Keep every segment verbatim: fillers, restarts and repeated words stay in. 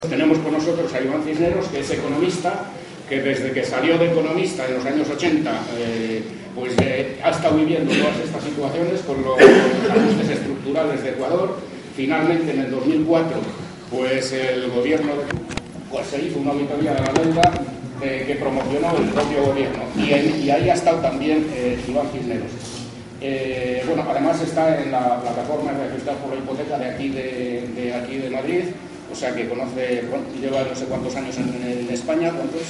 Tenemos con nosotros a Iván Cisneros, que es economista, que desde que salió de economista en los años ochenta, eh, pues eh, ha estado viviendo todas estas situaciones con los, con los ajustes estructurales de Ecuador. Finalmente, en el dos mil cuatro, pues el gobierno de, pues, se hizo una auditoría de la deuda eh, que promocionó el propio gobierno. Y, en, y ahí ha estado también eh, Iván Cisneros. Eh, bueno, además está en la plataforma de Registrado por la Hipoteca de aquí de, de, aquí de Madrid. O sea que conoce, lleva no sé cuántos años en, en España, ¿cuántos?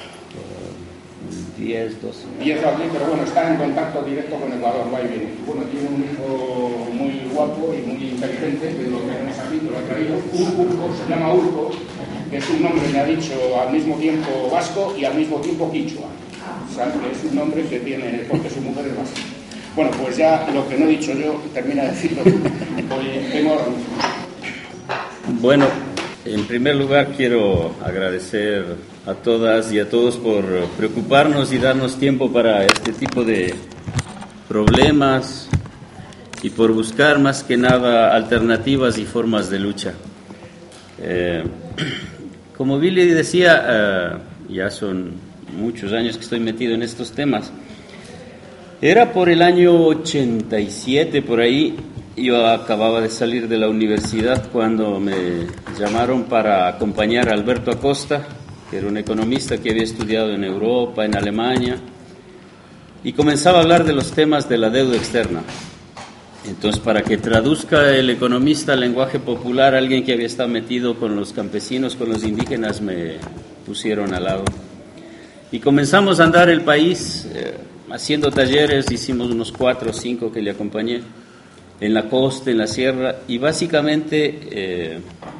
diez, doce. diez o aquí, pero bueno, está en contacto directo con Ecuador, va y viene. Bueno, tiene un hijo muy guapo y muy inteligente, que lo tenemos aquí, que lo ha traído. Urco, se llama Urco, que es un nombre, me ha dicho, al mismo tiempo vasco y al mismo tiempo quichua. O sea, que es un nombre que tiene, porque su mujer es vasca. Bueno, pues ya lo que no he dicho yo, termina de decirlo. Oye, tengo... Bueno, en primer lugar quiero agradecer a todas y a todos por preocuparnos y darnos tiempo para este tipo de problemas y por buscar más que nada alternativas y formas de lucha. Eh, como Billy decía, eh, ya son muchos años que estoy metido en estos temas. Era por el año ochenta y siete, por ahí. Yo acababa de salir de la universidad cuando me llamaron para acompañar a Alberto Acosta, que era un economista que había estudiado en Europa, en Alemania, y comenzaba a hablar de los temas de la deuda externa. Entonces, para que traduzca el economista al lenguaje popular, alguien que había estado metido con los campesinos, con los indígenas, me pusieron al lado. Y comenzamos a andar el país eh, haciendo talleres, hicimos unos cuatro o cinco que le acompañé, en la costa, en la sierra, y básicamente eh,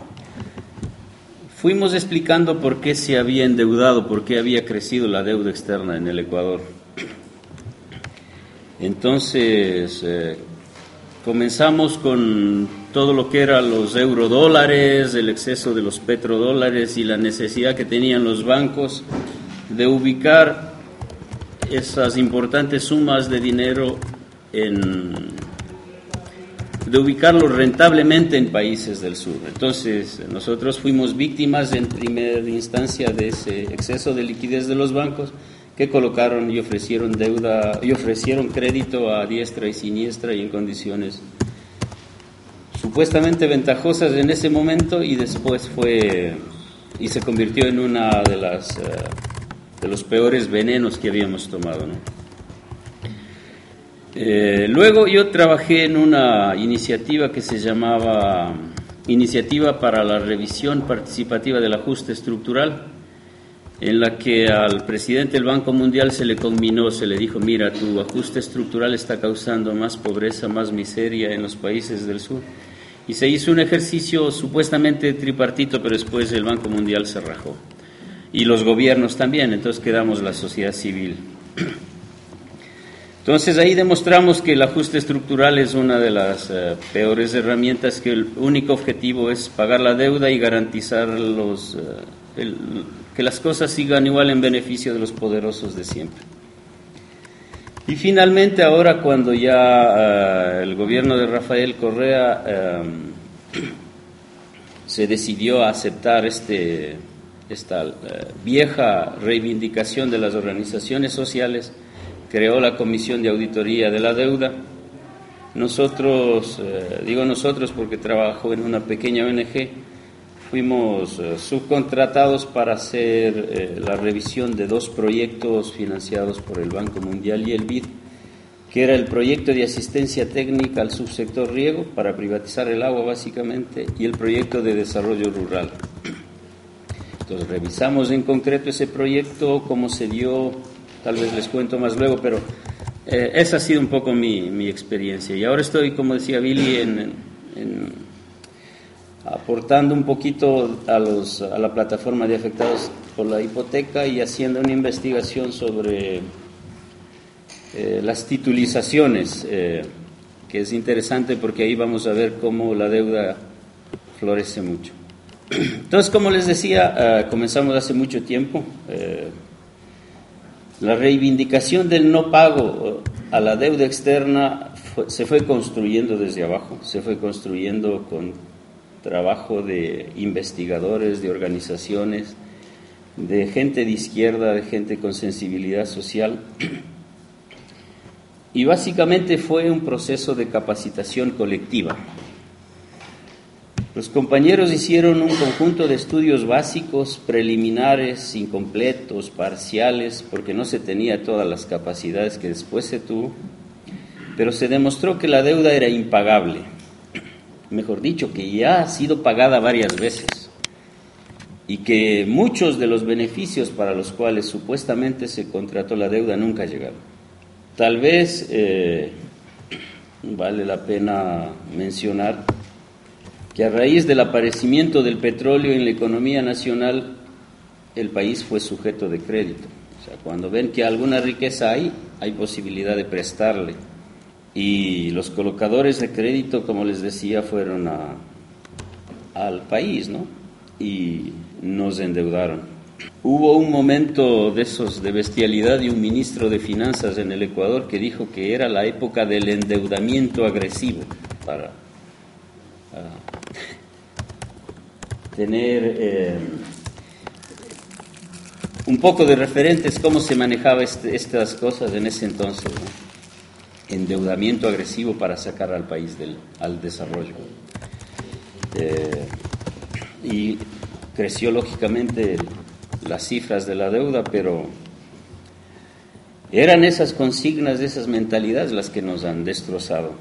fuimos explicando por qué se había endeudado, por qué había crecido la deuda externa en el Ecuador. Entonces, eh, comenzamos con todo lo que eran los eurodólares, el exceso de los petrodólares y la necesidad que tenían los bancos de ubicar esas importantes sumas de dinero en... de ubicarlo rentablemente en países del sur. Entonces, nosotros fuimos víctimas en primera instancia de ese exceso de liquidez de los bancos que colocaron y ofrecieron deuda y ofrecieron crédito a diestra y siniestra y en condiciones supuestamente ventajosas en ese momento, y después fue y se convirtió en una de las de los peores venenos que habíamos tomado, ¿no? Eh, luego yo trabajé en una iniciativa que se llamaba Iniciativa para la Revisión Participativa del Ajuste Estructural, en la que al presidente del Banco Mundial se le conminó, se le dijo: mira, tu ajuste estructural está causando más pobreza, más miseria en los países del sur. Y se hizo un ejercicio supuestamente tripartito, pero después el Banco Mundial se rajó. Y los gobiernos también, entonces quedamos la sociedad civil. Entonces ahí demostramos que el ajuste estructural es una de las uh, peores herramientas, que el único objetivo es pagar la deuda y garantizar los, uh, el, que las cosas sigan igual en beneficio de los poderosos de siempre. Y finalmente ahora, cuando ya uh, el gobierno de Rafael Correa um, se decidió a aceptar este, esta uh, vieja reivindicación de las organizaciones sociales, creó la Comisión de Auditoría de la Deuda. Nosotros, eh, digo nosotros porque trabajo en una pequeña O N G, fuimos eh, subcontratados para hacer eh, la revisión de dos proyectos financiados por el Banco Mundial y el B I D, que era el proyecto de asistencia técnica al subsector riego para privatizar el agua básicamente, y el proyecto de desarrollo rural. Entonces revisamos en concreto ese proyecto, cómo se dio. Tal vez les cuento más luego, pero eh, esa ha sido un poco mi, mi experiencia. Y ahora estoy, como decía Billy, en, en, en aportando un poquito a, los, a la plataforma de afectados por la hipoteca y haciendo una investigación sobre eh, las titulizaciones, eh, que es interesante porque ahí vamos a ver cómo la deuda florece mucho. Entonces, como les decía, eh, comenzamos hace mucho tiempo. Eh, La reivindicación del no pago a la deuda externa fue, se fue construyendo desde abajo, se fue construyendo con trabajo de investigadores, de organizaciones, de gente de izquierda, de gente con sensibilidad social. Y básicamente fue un proceso de capacitación colectiva. Los compañeros hicieron un conjunto de estudios básicos, preliminares, incompletos, parciales, porque no se tenía todas las capacidades que después se tuvo, pero se demostró que la deuda era impagable. Mejor dicho, que ya ha sido pagada varias veces y que muchos de los beneficios para los cuales supuestamente se contrató la deuda nunca llegaron. Tal vez eh, vale la pena mencionar que a raíz del aparecimiento del petróleo en la economía nacional, el país fue sujeto de crédito. O sea, cuando ven que alguna riqueza hay, hay posibilidad de prestarle. Y los colocadores de crédito, como les decía, fueron a, al país, ¿no? Y nos endeudaron. Hubo un momento de esos de bestialidad de un ministro de Finanzas en el Ecuador que dijo que era la época del endeudamiento agresivo para uh, tener eh, un poco de referentes cómo se manejaba este, estas cosas en ese entonces, ¿no? Endeudamiento agresivo para sacar al país del, al desarrollo. Eh, y creció lógicamente las cifras de la deuda, pero eran esas consignas, esas mentalidades las que nos han destrozado.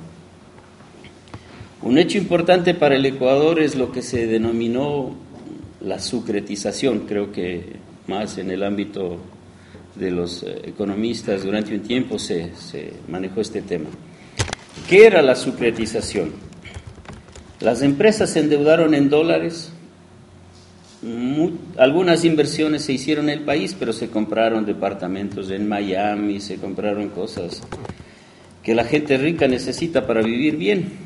Un hecho importante para el Ecuador es lo que se denominó la sucretización, creo que más en el ámbito de los economistas durante un tiempo se, se manejó este tema. ¿Qué era la sucretización? Las empresas se endeudaron en dólares, muy, algunas inversiones se hicieron en el país, pero se compraron departamentos en Miami, se compraron cosas que la gente rica necesita para vivir bien.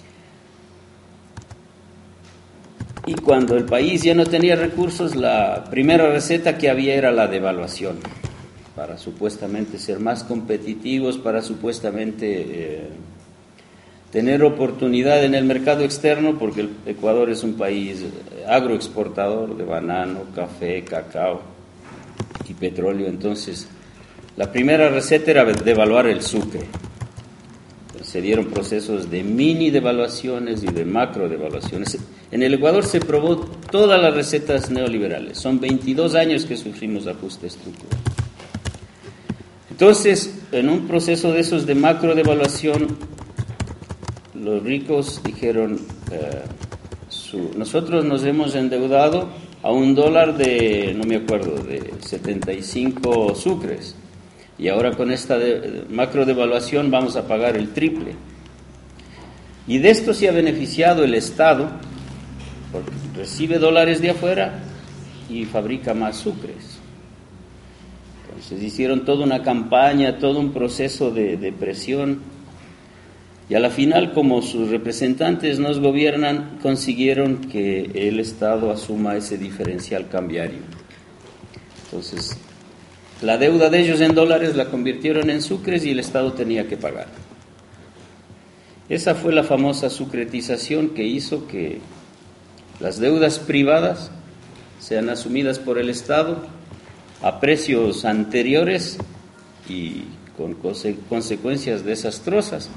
Y cuando el país ya no tenía recursos, la primera receta que había era la devaluación, para supuestamente ser más competitivos, para supuestamente eh, tener oportunidad en el mercado externo, porque el Ecuador es un país agroexportador de banano, café, cacao y petróleo. Entonces, la primera receta era devaluar el sucre. Se dieron procesos de mini devaluaciones y de macro devaluaciones. En el Ecuador se probó todas las recetas neoliberales. Son veintidós años que sufrimos ajuste estructural. Entonces, en un proceso de esos de macro devaluación, los ricos dijeron, eh, su, nosotros nos hemos endeudado a un dólar de, no me acuerdo, de setenta y cinco sucres. Y ahora con esta de, macro devaluación vamos a pagar el triple. Y de esto se ha beneficiado el Estado, porque recibe dólares de afuera y fabrica más sucres. Entonces hicieron toda una campaña, todo un proceso de, de presión, y a la final, como sus representantes nos gobiernan, consiguieron que el Estado asuma ese diferencial cambiario. Entonces, la deuda de ellos en dólares la convirtieron en sucres y el Estado tenía que pagar. Esa fue la famosa sucretización que hizo que las deudas privadas sean asumidas por el Estado a precios anteriores y con conse- consecuencias desastrosas,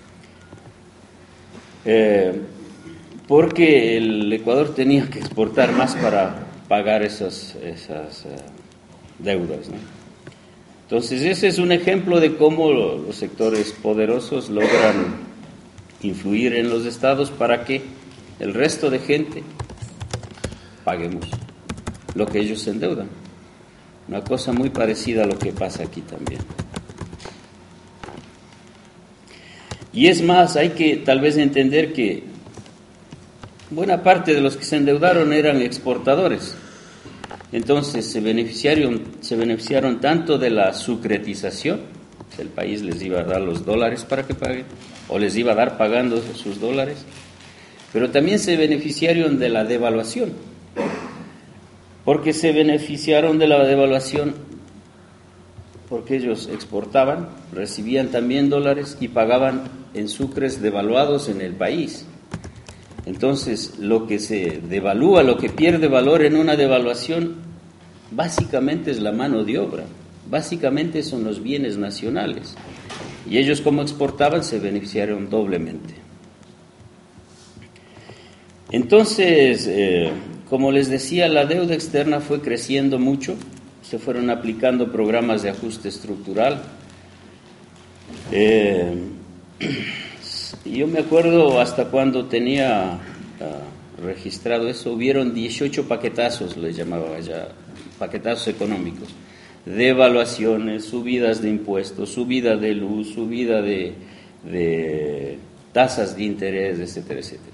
eh, porque el Ecuador tenía que exportar más para pagar esas, esas uh, deudas, ¿no? Entonces ese es un ejemplo de cómo los sectores poderosos logran influir en los estados para que el resto de gente paguemos lo que ellos se endeudan. Una cosa muy parecida a lo que pasa aquí también. Y es más, hay que tal vez entender que buena parte de los que se endeudaron eran exportadores. Entonces se beneficiaron, se beneficiaron tanto de la sucretización, el país les iba a dar los dólares para que paguen, o les iba a dar pagando sus dólares, pero también se beneficiaron de la devaluación, porque se beneficiaron de la devaluación porque ellos exportaban, recibían también dólares y pagaban en sucres devaluados en el país. Entonces, lo que se devalúa, lo que pierde valor en una devaluación, básicamente es la mano de obra, básicamente son los bienes nacionales. Y ellos, como exportaban, se beneficiaron doblemente. Entonces, eh, como les decía, la deuda externa fue creciendo mucho, se fueron aplicando programas de ajuste estructural. Eh, yo me acuerdo hasta cuando tenía uh, registrado eso, hubieron dieciocho paquetazos, les llamaba allá, paquetazos económicos, devaluaciones, subidas de impuestos, subida de luz, subida de, de tasas de interés, etcétera, etcétera.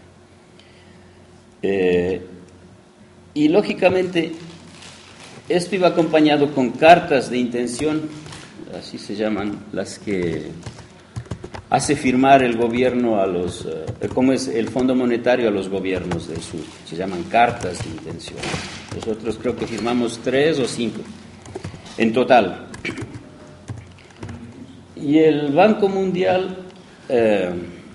Eh, y lógicamente esto iba acompañado con cartas de intención, así se llaman, las que hace firmar el gobierno a los, eh, como es el Fondo Monetario a los gobiernos del sur, se llaman cartas de intención. Nosotros creo que firmamos tres o cinco en total. Y el Banco Mundial eh,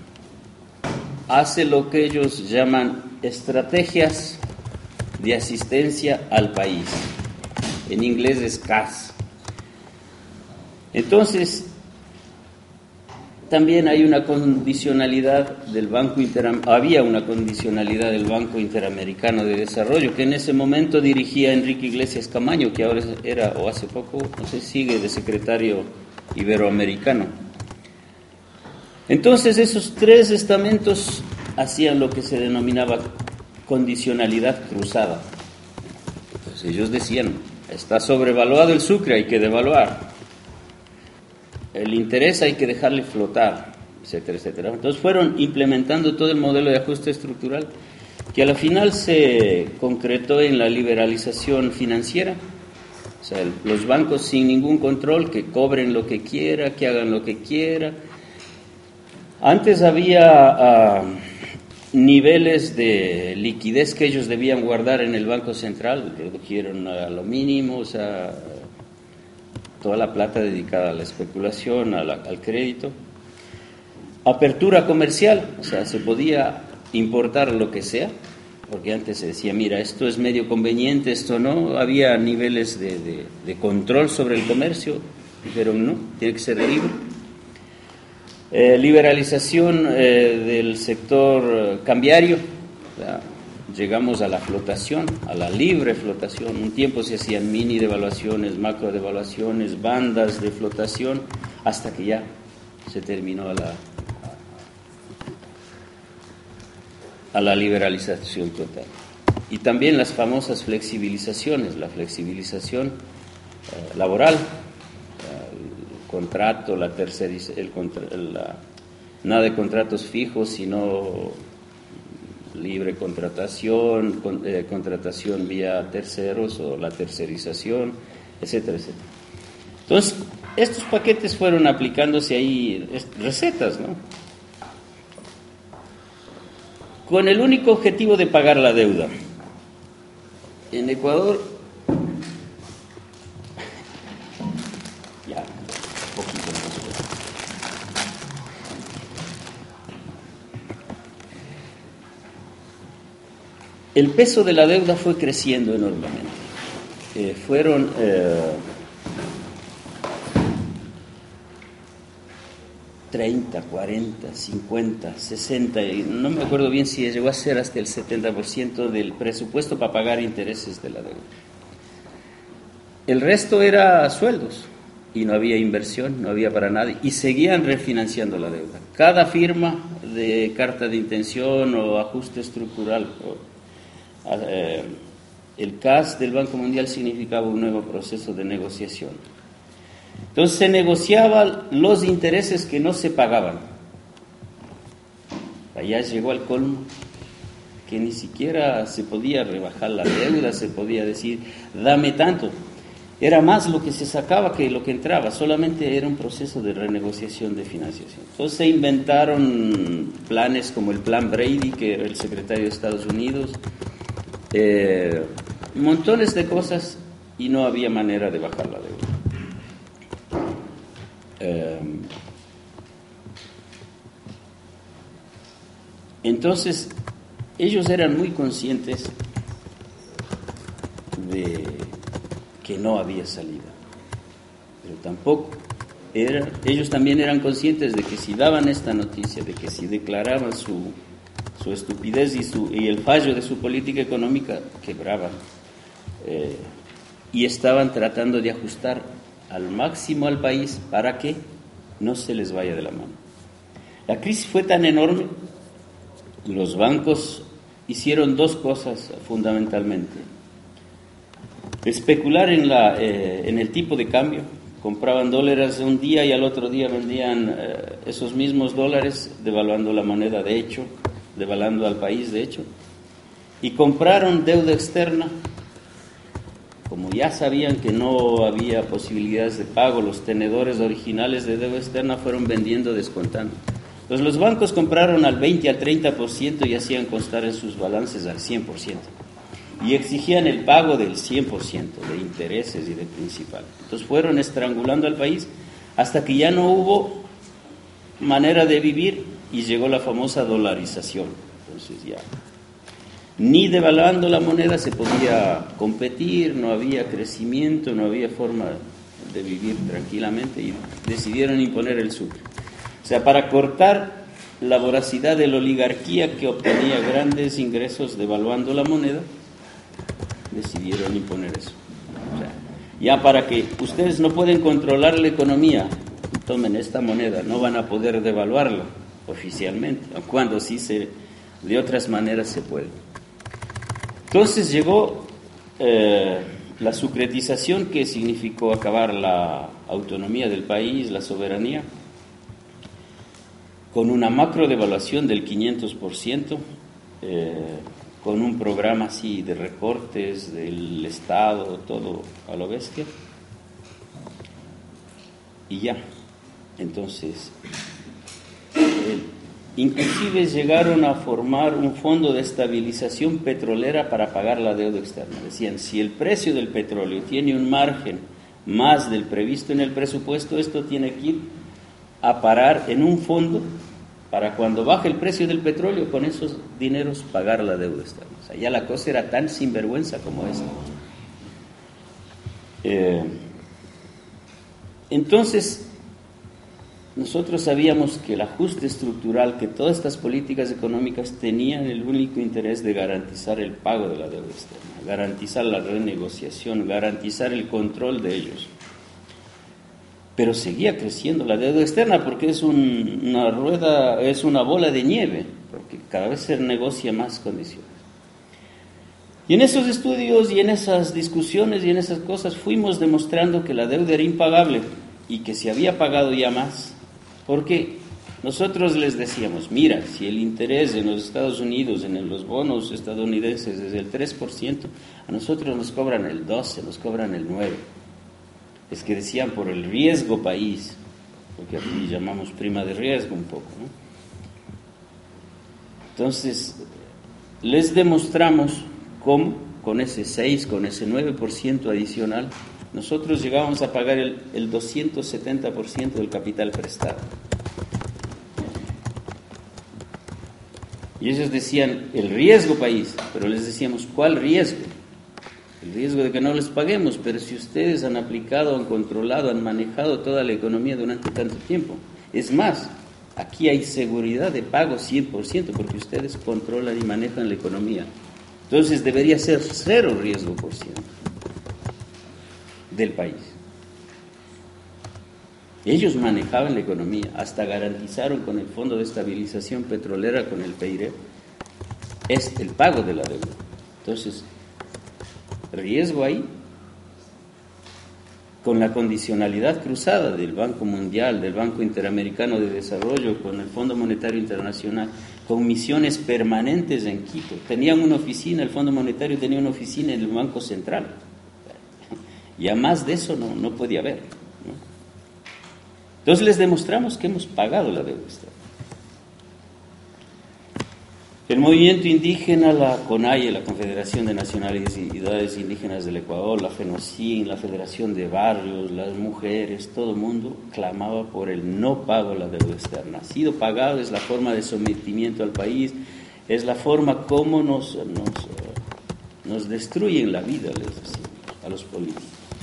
hace lo que ellos llaman estrategias de asistencia al país. En inglés es C A S. Entonces, también hay una condicionalidad del Banco Interam- había una condicionalidad del Banco Interamericano de Desarrollo, que en ese momento dirigía Enrique Iglesias Camaño, que ahora era, o hace poco, no sé, sigue de secretario iberoamericano. Entonces, esos tres estamentos hacían lo que se denominaba condicionalidad cruzada. Entonces, ellos decían, está sobrevaluado el sucre, hay que devaluar. El interés hay que dejarle flotar, etcétera, etcétera. Entonces fueron implementando todo el modelo de ajuste estructural que a la final se concretó en la liberalización financiera. O sea, el, los bancos sin ningún control, que cobren lo que quiera, que hagan lo que quiera. Antes había uh, niveles de liquidez que ellos debían guardar en el Banco Central, redujeron a lo mínimo, o sea, toda la plata dedicada a la especulación, a la, al crédito. Apertura comercial, o sea, se podía importar lo que sea, porque antes se decía, mira, esto es medio conveniente, esto no, había niveles de, de, de control sobre el comercio, dijeron no, tiene que ser libre. Eh, liberalización eh, del sector eh, cambiario, o sea, llegamos a la flotación, a la libre flotación. Un tiempo se hacían mini devaluaciones, macro devaluaciones, bandas de flotación, hasta que ya se terminó a la, a la liberalización total. Y también las famosas flexibilizaciones, la flexibilización eh, laboral, el contrato, la terceriz, el, la, nada de contratos fijos, sino libre contratación, con, eh, contratación vía terceros o la tercerización, etcétera, etcétera. Entonces, estos paquetes fueron aplicándose ahí, recetas, ¿no? Con el único objetivo de pagar la deuda. En Ecuador, ya, un poquito más. El peso de la deuda fue creciendo enormemente. Eh, fueron eh, treinta, cuarenta, cincuenta, sesenta, y no me acuerdo bien si llegó a ser hasta el setenta por ciento del presupuesto para pagar intereses de la deuda. El resto era sueldos y no había inversión, no había para nadie, y seguían refinanciando la deuda. Cada firma de carta de intención o ajuste estructural, o, Eh, el C A S del Banco Mundial significaba un nuevo proceso de negociación. Entonces se negociaban los intereses que no se pagaban. Allá llegó al colmo, que ni siquiera se podía rebajar la deuda, se podía decir, dame tanto. Era más lo que se sacaba que lo que entraba, solamente era un proceso de renegociación de financiación. Entonces se inventaron planes como el Plan Brady, que era el secretario de Estados Unidos, Eh, montones de cosas, y no había manera de bajar la deuda. Eh, entonces, ellos eran muy conscientes de que no había salida, pero tampoco era, ellos también eran conscientes de que si daban esta noticia, de que si declaraban su, su estupidez y, su, y el fallo de su política económica, quebraban. Eh, y estaban tratando de ajustar al máximo al país para que no se les vaya de la mano. La crisis fue tan enorme, los bancos hicieron dos cosas fundamentalmente: especular en, la, eh, en el tipo de cambio, compraban dólares un día y al otro día vendían eh, esos mismos dólares, devaluando la moneda de hecho, devaluando al país de hecho, y compraron deuda externa. Como ya sabían que no había posibilidades de pago, los tenedores originales de deuda externa fueron vendiendo, descontando. Entonces los bancos compraron al veinte, al treinta por ciento y hacían constar en sus balances al cien por ciento. Y exigían el pago del cien por ciento de intereses y de principal. Entonces fueron estrangulando al país hasta que ya no hubo manera de vivir y llegó la famosa dolarización. Entonces ya ni devaluando la moneda se podía competir, no había crecimiento, no había forma de vivir tranquilamente y decidieron imponer el sucre. O sea, para cortar la voracidad de la oligarquía que obtenía grandes ingresos devaluando la moneda, decidieron imponer eso. O sea, ya para que ustedes no pueden controlar la economía, tomen esta moneda, no van a poder devaluarla oficialmente, cuando sí se, de otras maneras se puede. Entonces llegó eh, la sucretización, que significó acabar la autonomía del país, la soberanía, con una macro devaluación del quinientos por ciento, eh, con un programa así de recortes del Estado, todo a lo bestia, y ya. Entonces, eh, inclusive llegaron a formar un fondo de estabilización petrolera para pagar la deuda externa. Decían, si el precio del petróleo tiene un margen más del previsto en el presupuesto, esto tiene que ir a parar en un fondo para cuando baje el precio del petróleo, con esos dineros pagar la deuda externa. O sea, ya la cosa era tan sinvergüenza como esa. Eh, entonces, nosotros sabíamos que el ajuste estructural, que todas estas políticas económicas tenían el único interés de garantizar el pago de la deuda externa, garantizar la renegociación, garantizar el control de ellos. Pero seguía creciendo la deuda externa porque es un, una rueda, es una bola de nieve, porque cada vez se negocia más condiciones. Y en esos estudios y en esas discusiones y en esas cosas fuimos demostrando que la deuda era impagable y que se había pagado ya más, porque nosotros les decíamos, mira, si el interés en los Estados Unidos, en los bonos estadounidenses es del tres por ciento, a nosotros nos cobran el doce por ciento, nos cobran el nueve por ciento. Es que decían por el riesgo país, porque aquí llamamos prima de riesgo un poco, ¿no? Entonces, les demostramos cómo con ese seis, con ese nueve por ciento adicional, nosotros llegábamos a pagar el, el doscientos setenta por ciento del capital prestado. Y ellos decían, el riesgo país, pero les decíamos, ¿cuál riesgo? El riesgo de que no les paguemos, pero si ustedes han aplicado, han controlado, han manejado toda la economía durante tanto tiempo. Es más, aquí hay seguridad de pago cien por ciento porque ustedes controlan y manejan la economía. Entonces debería ser cero riesgo por ciento del país. Ellos manejaban la economía, hasta garantizaron con el Fondo de Estabilización Petrolera, con el P I R E, es el pago de la deuda. Entonces, riesgo ahí, con la condicionalidad cruzada del Banco Mundial, del Banco Interamericano de Desarrollo, con el Fondo Monetario Internacional, con misiones permanentes en Quito. Tenían una oficina, el Fondo Monetario tenía una oficina en el Banco Central. Y a más de eso no, no podía haber, ¿no? Entonces les demostramos que hemos pagado la deuda externa. El movimiento indígena, la CONAIE, la Confederación de Nacionalidades Indígenas del Ecuador, la FENOCIN, la Federación de Barrios, las mujeres, todo el mundo clamaba por el no pago de la deuda externa. Ha sido pagado, es la forma de sometimiento al país, es la forma como nos, nos, nos destruyen la vida, les decimos, a los políticos.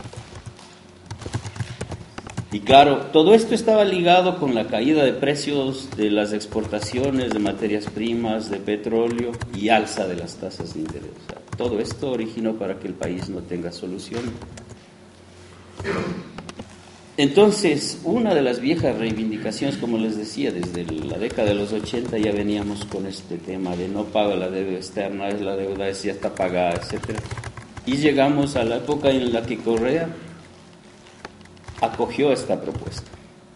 Y claro, todo esto estaba ligado con la caída de precios de las exportaciones de materias primas, de petróleo y alza de las tasas de interés. O sea, todo esto originó para que el país no tenga solución. Entonces, una de las viejas reivindicaciones, como les decía, desde la década de los ochenta ya veníamos con este tema de no paga la deuda externa, es la deuda, es ya está pagada, etcétera. Y llegamos a la época en la que Correa acogió esta propuesta.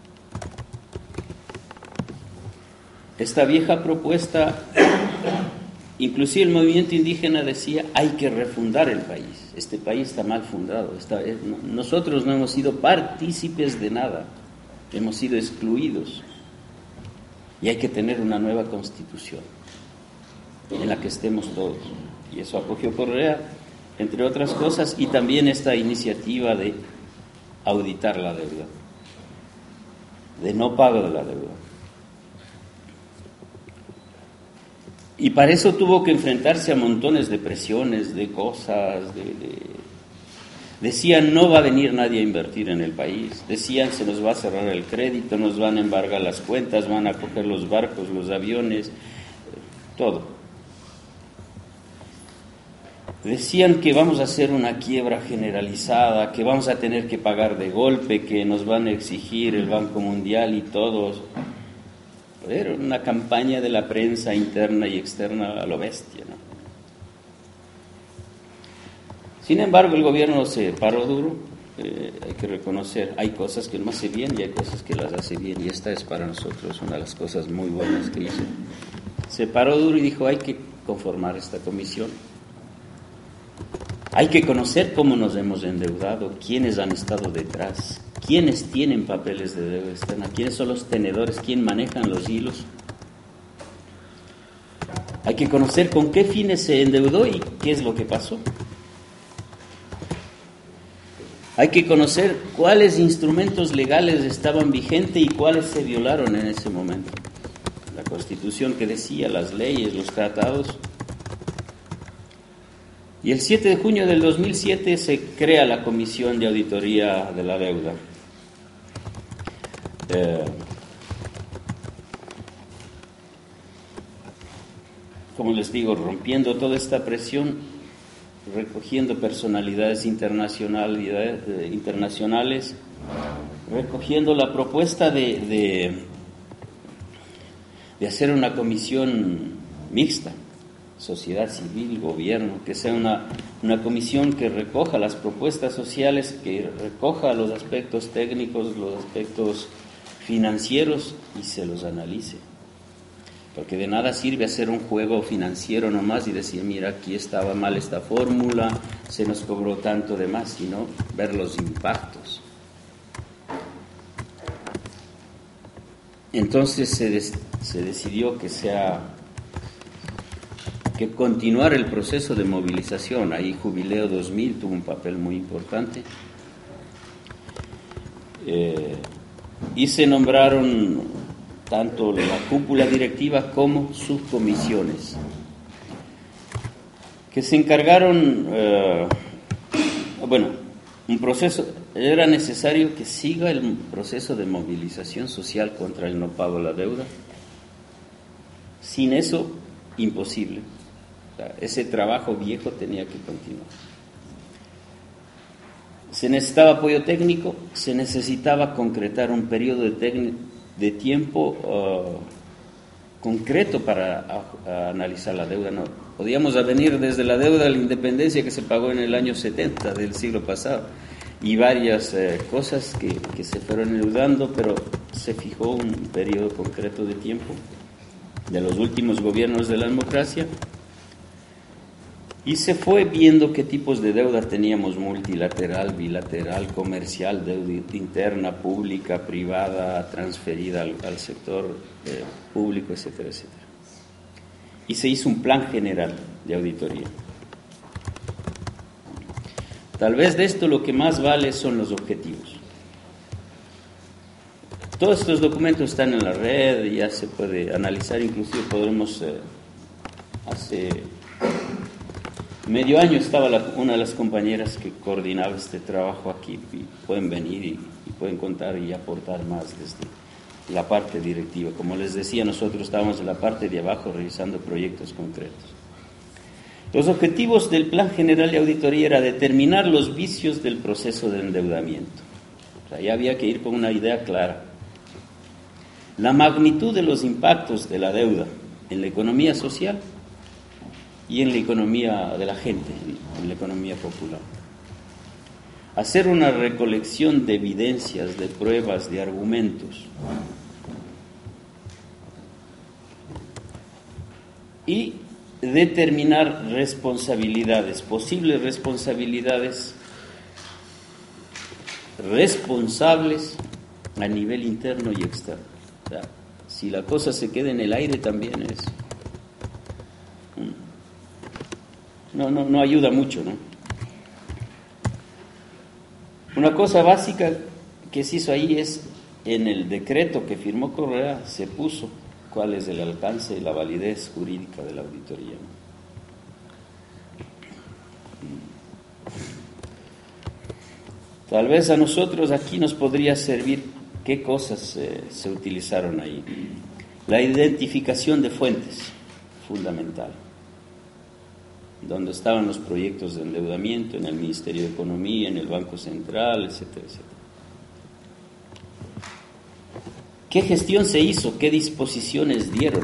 Esta vieja propuesta, inclusive el movimiento indígena decía, hay que refundar el país. Este país está mal fundado. Está, nosotros no hemos sido partícipes de nada. Hemos sido excluidos. Y hay que tener una nueva constitución en la que estemos todos. Y eso acogió Correa, entre otras cosas, y también esta iniciativa de auditar la deuda, de no pago de la deuda. Y para eso tuvo que enfrentarse a montones de presiones, de cosas, de, de... decían no va a venir nadie a invertir en el país, decían se nos va a cerrar el crédito, nos van a embargar las cuentas, van a coger los barcos, los aviones, todo. Decían que vamos a hacer una quiebra generalizada, que vamos a tener que pagar de golpe, que nos van a exigir el Banco Mundial y todos. Era una campaña de la prensa interna y externa a lo bestia, ¿no? Sin embargo, el gobierno se paró duro, eh, hay que reconocer, hay cosas que no hace bien y hay cosas que las hace bien, y esta es para nosotros una de las cosas muy buenas que hizo. Se paró duro y dijo, hay que conformar esta comisión. Hay que conocer cómo nos hemos endeudado, quiénes han estado detrás, quiénes tienen papeles de deuda externa, quiénes son los tenedores, quién manejan los hilos. Hay que conocer con qué fines se endeudó y qué es lo que pasó. Hay que conocer cuáles instrumentos legales estaban vigentes y cuáles se violaron en ese momento. La Constitución que decía, las leyes, los tratados. Y el siete de junio del dos mil siete se crea la Comisión de Auditoría de la Deuda. Eh, como les digo, rompiendo toda esta presión, recogiendo personalidades internacionales, eh, internacionales recogiendo la propuesta de, de, de hacer una comisión mixta, sociedad civil, gobierno, que sea una, una comisión que recoja las propuestas sociales, que recoja los aspectos técnicos, los aspectos financieros y se los analice. Porque de nada sirve hacer un juego financiero nomás y decir, mira, aquí estaba mal esta fórmula, se nos cobró tanto de más, sino ver los impactos. Entonces se, des, se decidió que sea que continuar el proceso de movilización. Ahí Jubileo dos mil tuvo un papel muy importante. Eh, y se nombraron tanto la cúpula directiva como subcomisiones, que se encargaron, eh, bueno, un proceso, era necesario que siga el proceso de movilización social contra el no pago de la deuda. Sin eso, imposible. O sea, ese trabajo viejo tenía que continuar. Se necesitaba apoyo técnico, se necesitaba concretar un periodo de, tec- de tiempo uh, concreto para a, a analizar la deuda. No, podíamos venir desde la deuda de la independencia que se pagó en el año setenta del siglo pasado y varias eh, cosas que, que se fueron endeudando, pero se fijó un periodo concreto de tiempo de los últimos gobiernos de la democracia. Y se fue viendo qué tipos de deuda teníamos: multilateral, bilateral, comercial, deuda interna, pública, privada, transferida al, al sector eh, público, etcétera, etcétera. Y se hizo un plan general de auditoría. Tal vez de esto lo que más vale son los objetivos. Todos estos documentos están en la red y ya se puede analizar, inclusive podremos... Eh, hace medio año estaba la, una de las compañeras que coordinaba este trabajo aquí, y pueden venir y, y pueden contar y aportar más desde la parte directiva. Como les decía, nosotros estábamos en la parte de abajo revisando proyectos concretos. Los objetivos del Plan General de Auditoría era determinar los vicios del proceso de endeudamiento. O sea, ya había que ir con una idea clara. La magnitud de los impactos de la deuda en la economía social y en la economía de la gente, en la economía popular. Hacer una recolección de evidencias, de pruebas, de argumentos. Y determinar responsabilidades, posibles responsabilidades responsables a nivel interno y externo. O sea, si la cosa se queda en el aire también es... No, no, no ayuda mucho, ¿no? Una cosa básica que se hizo ahí es, en el decreto que firmó Correa, se puso cuál es el alcance y la validez jurídica de la auditoría. Tal vez a nosotros aquí nos podría servir qué cosas eh, se utilizaron ahí. La identificación de fuentes, fundamental. Donde estaban los proyectos de endeudamiento, en el Ministerio de Economía, en el Banco Central, etcétera, etcétera. ¿Qué gestión se hizo? ¿Qué disposiciones dieron?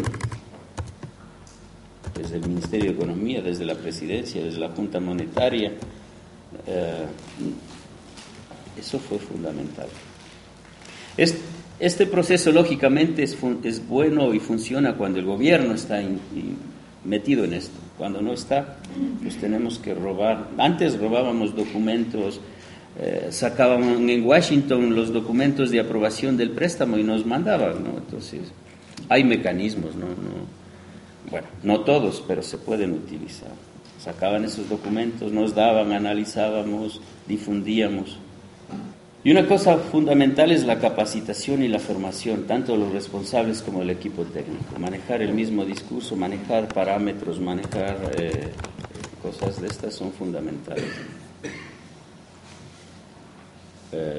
Desde el Ministerio de Economía, desde la Presidencia, desde la Junta Monetaria. Eh, eso fue fundamental. Este, este proceso, lógicamente, es, es bueno y funciona cuando el gobierno está in, in, metido en esto. Cuando no está, pues tenemos que robar. Antes robábamos documentos, eh, sacaban en Washington los documentos de aprobación del préstamo y nos mandaban, ¿no? Entonces, hay mecanismos, ¿no? no bueno, no todos, pero se pueden utilizar. Sacaban esos documentos, nos daban, analizábamos, difundíamos. Y una cosa fundamental es la capacitación y la formación, tanto de los responsables como del equipo técnico. Manejar el mismo discurso, manejar parámetros, manejar eh, cosas de estas son fundamentales. Eh,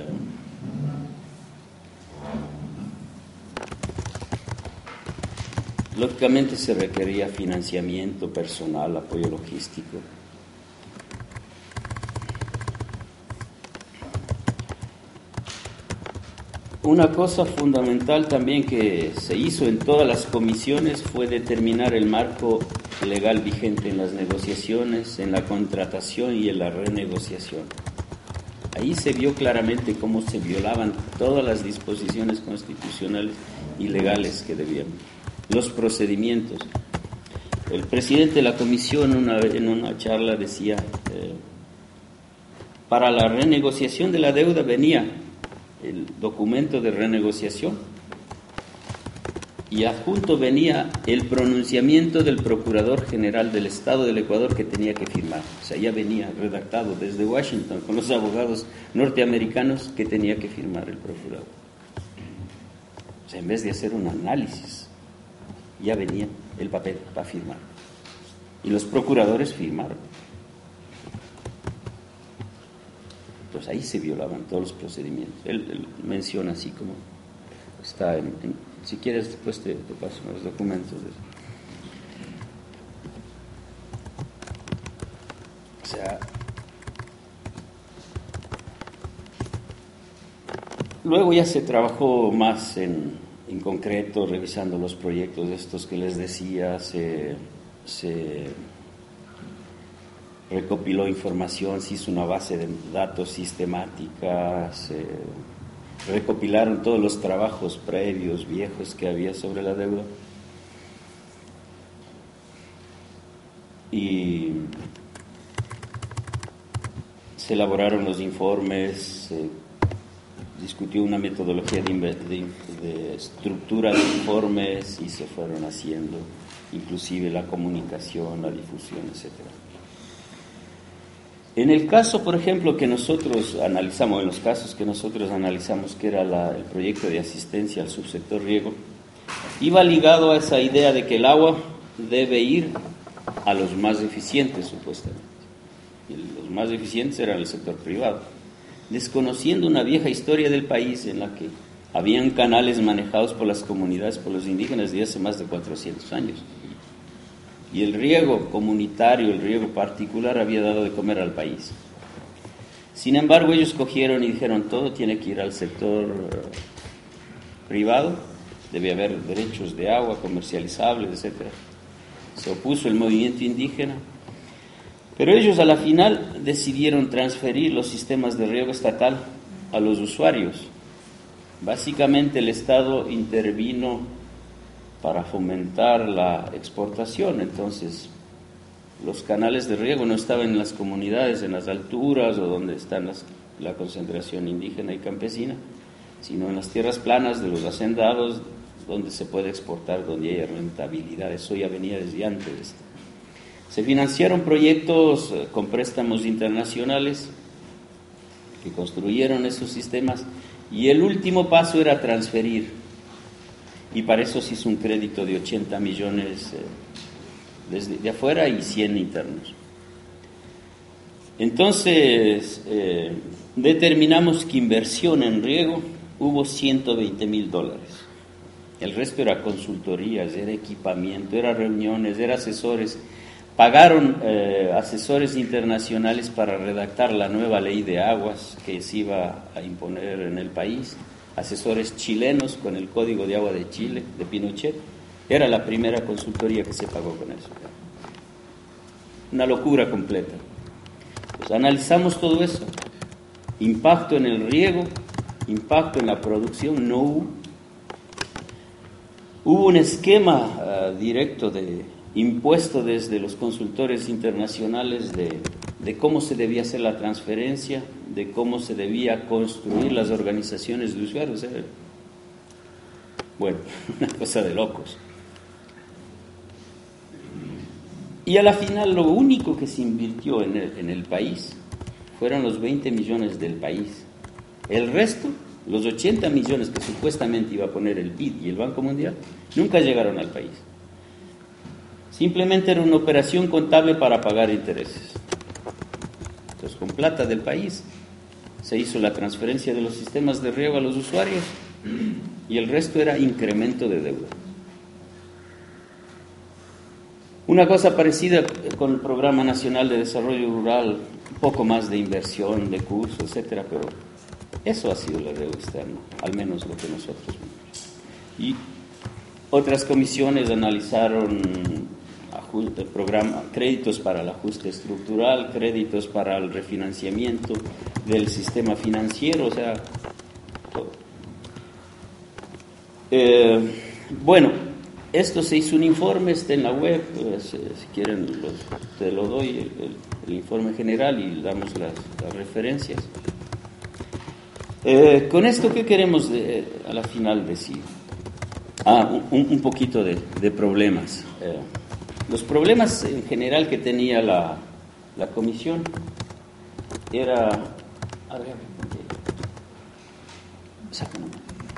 lógicamente se requería financiamiento personal, apoyo logístico. Una cosa fundamental también que se hizo en todas las comisiones fue determinar el marco legal vigente en las negociaciones, en la contratación y en la renegociación. Ahí se vio claramente cómo se violaban todas las disposiciones constitucionales y legales que debían. Los procedimientos. El presidente de la comisión una, en una charla decía, eh, para la renegociación de la deuda venía el documento de renegociación y adjunto venía el pronunciamiento del Procurador General del Estado del Ecuador que tenía que firmar. O sea, ya venía redactado desde Washington con los abogados norteamericanos que tenía que firmar el Procurador. O sea, en vez de hacer un análisis, ya venía el papel para firmar. Y los procuradores firmaron. Pues ahí se violaban todos los procedimientos. Él, él menciona así como está en, en, si quieres después te, te paso los documentos de eso. O sea, luego ya se trabajó más en, en concreto, revisando los proyectos estos que les decía, se, se recopiló información, se hizo una base de datos sistemática, se recopilaron todos los trabajos previos, viejos que había sobre la deuda. Y se elaboraron los informes, se discutió una metodología de, de, de estructura de informes y se fueron haciendo, inclusive la comunicación, la difusión, etcétera. En el caso, por ejemplo, que nosotros analizamos, en los casos que nosotros analizamos, que era la, el proyecto de asistencia al subsector riego, iba ligado a esa idea de que el agua debe ir a los más eficientes, supuestamente. Y los más eficientes eran el sector privado, desconociendo una vieja historia del país en la que habían canales manejados por las comunidades, por los indígenas, de hace más de cuatrocientos años. Y el riego comunitario, el riego particular, había dado de comer al país. Sin embargo, ellos cogieron y dijeron, todo tiene que ir al sector privado, debe haber derechos de agua comercializables, etcétera. Se opuso el movimiento indígena, pero ellos a la final decidieron transferir los sistemas de riego estatal a los usuarios. Básicamente el Estado intervino para fomentar la exportación, entonces los canales de riego no estaban en las comunidades, en las alturas o donde está la concentración indígena y campesina, sino en las tierras planas de los hacendados, donde se puede exportar, donde hay rentabilidad. Eso ya venía desde antes. Se financiaron proyectos con préstamos internacionales que construyeron esos sistemas, y el último paso era transferir, y para eso se hizo un crédito de ochenta millones eh, desde de afuera y cien internos. Entonces, eh, determinamos que inversión en riego hubo ciento veinte mil dólares. El resto era consultorías, era equipamiento, era reuniones, era asesores. Pagaron eh, asesores internacionales para redactar la nueva ley de aguas que se iba a imponer en el país. Asesores chilenos con el Código de Agua de Chile, de Pinochet. Era la primera consultoría que se pagó con eso. Una locura completa. Pues analizamos todo eso. Impacto en el riego, impacto en la producción, no hubo. Hubo un esquema uh, directo de impuesto desde los consultores internacionales de, de cómo se debía hacer la transferencia, de cómo se debía construir las organizaciones de usuarios. ¿eh? Bueno, una cosa de locos. Y a la final lo único que se invirtió en el, en el país fueron los veinte millones del país. El resto, los ochenta millones que supuestamente iba a poner el B I D y el Banco Mundial, nunca llegaron al país. Simplemente era una operación contable para pagar intereses. Entonces, con plata del país se hizo la transferencia de los sistemas de riego a los usuarios y el resto era incremento de deuda. Una cosa parecida con el Programa Nacional de Desarrollo Rural, un poco más de inversión, de cursos, etcétera, pero eso ha sido el riego externo, al menos lo que nosotros vimos. Y otras comisiones analizaron ajuste, programa, créditos para el ajuste estructural, créditos para el refinanciamiento del sistema financiero, o sea, todo. Eh, bueno, esto se hizo un informe, está en la web, pues, si quieren los, te lo doy, el, el, el informe general y damos las, las referencias. Eh, con esto, ¿qué queremos de, a la final decir? Ah, un, un poquito de, de problemas. Eh, los problemas en general que tenía la, la comisión era... A ver, sácame.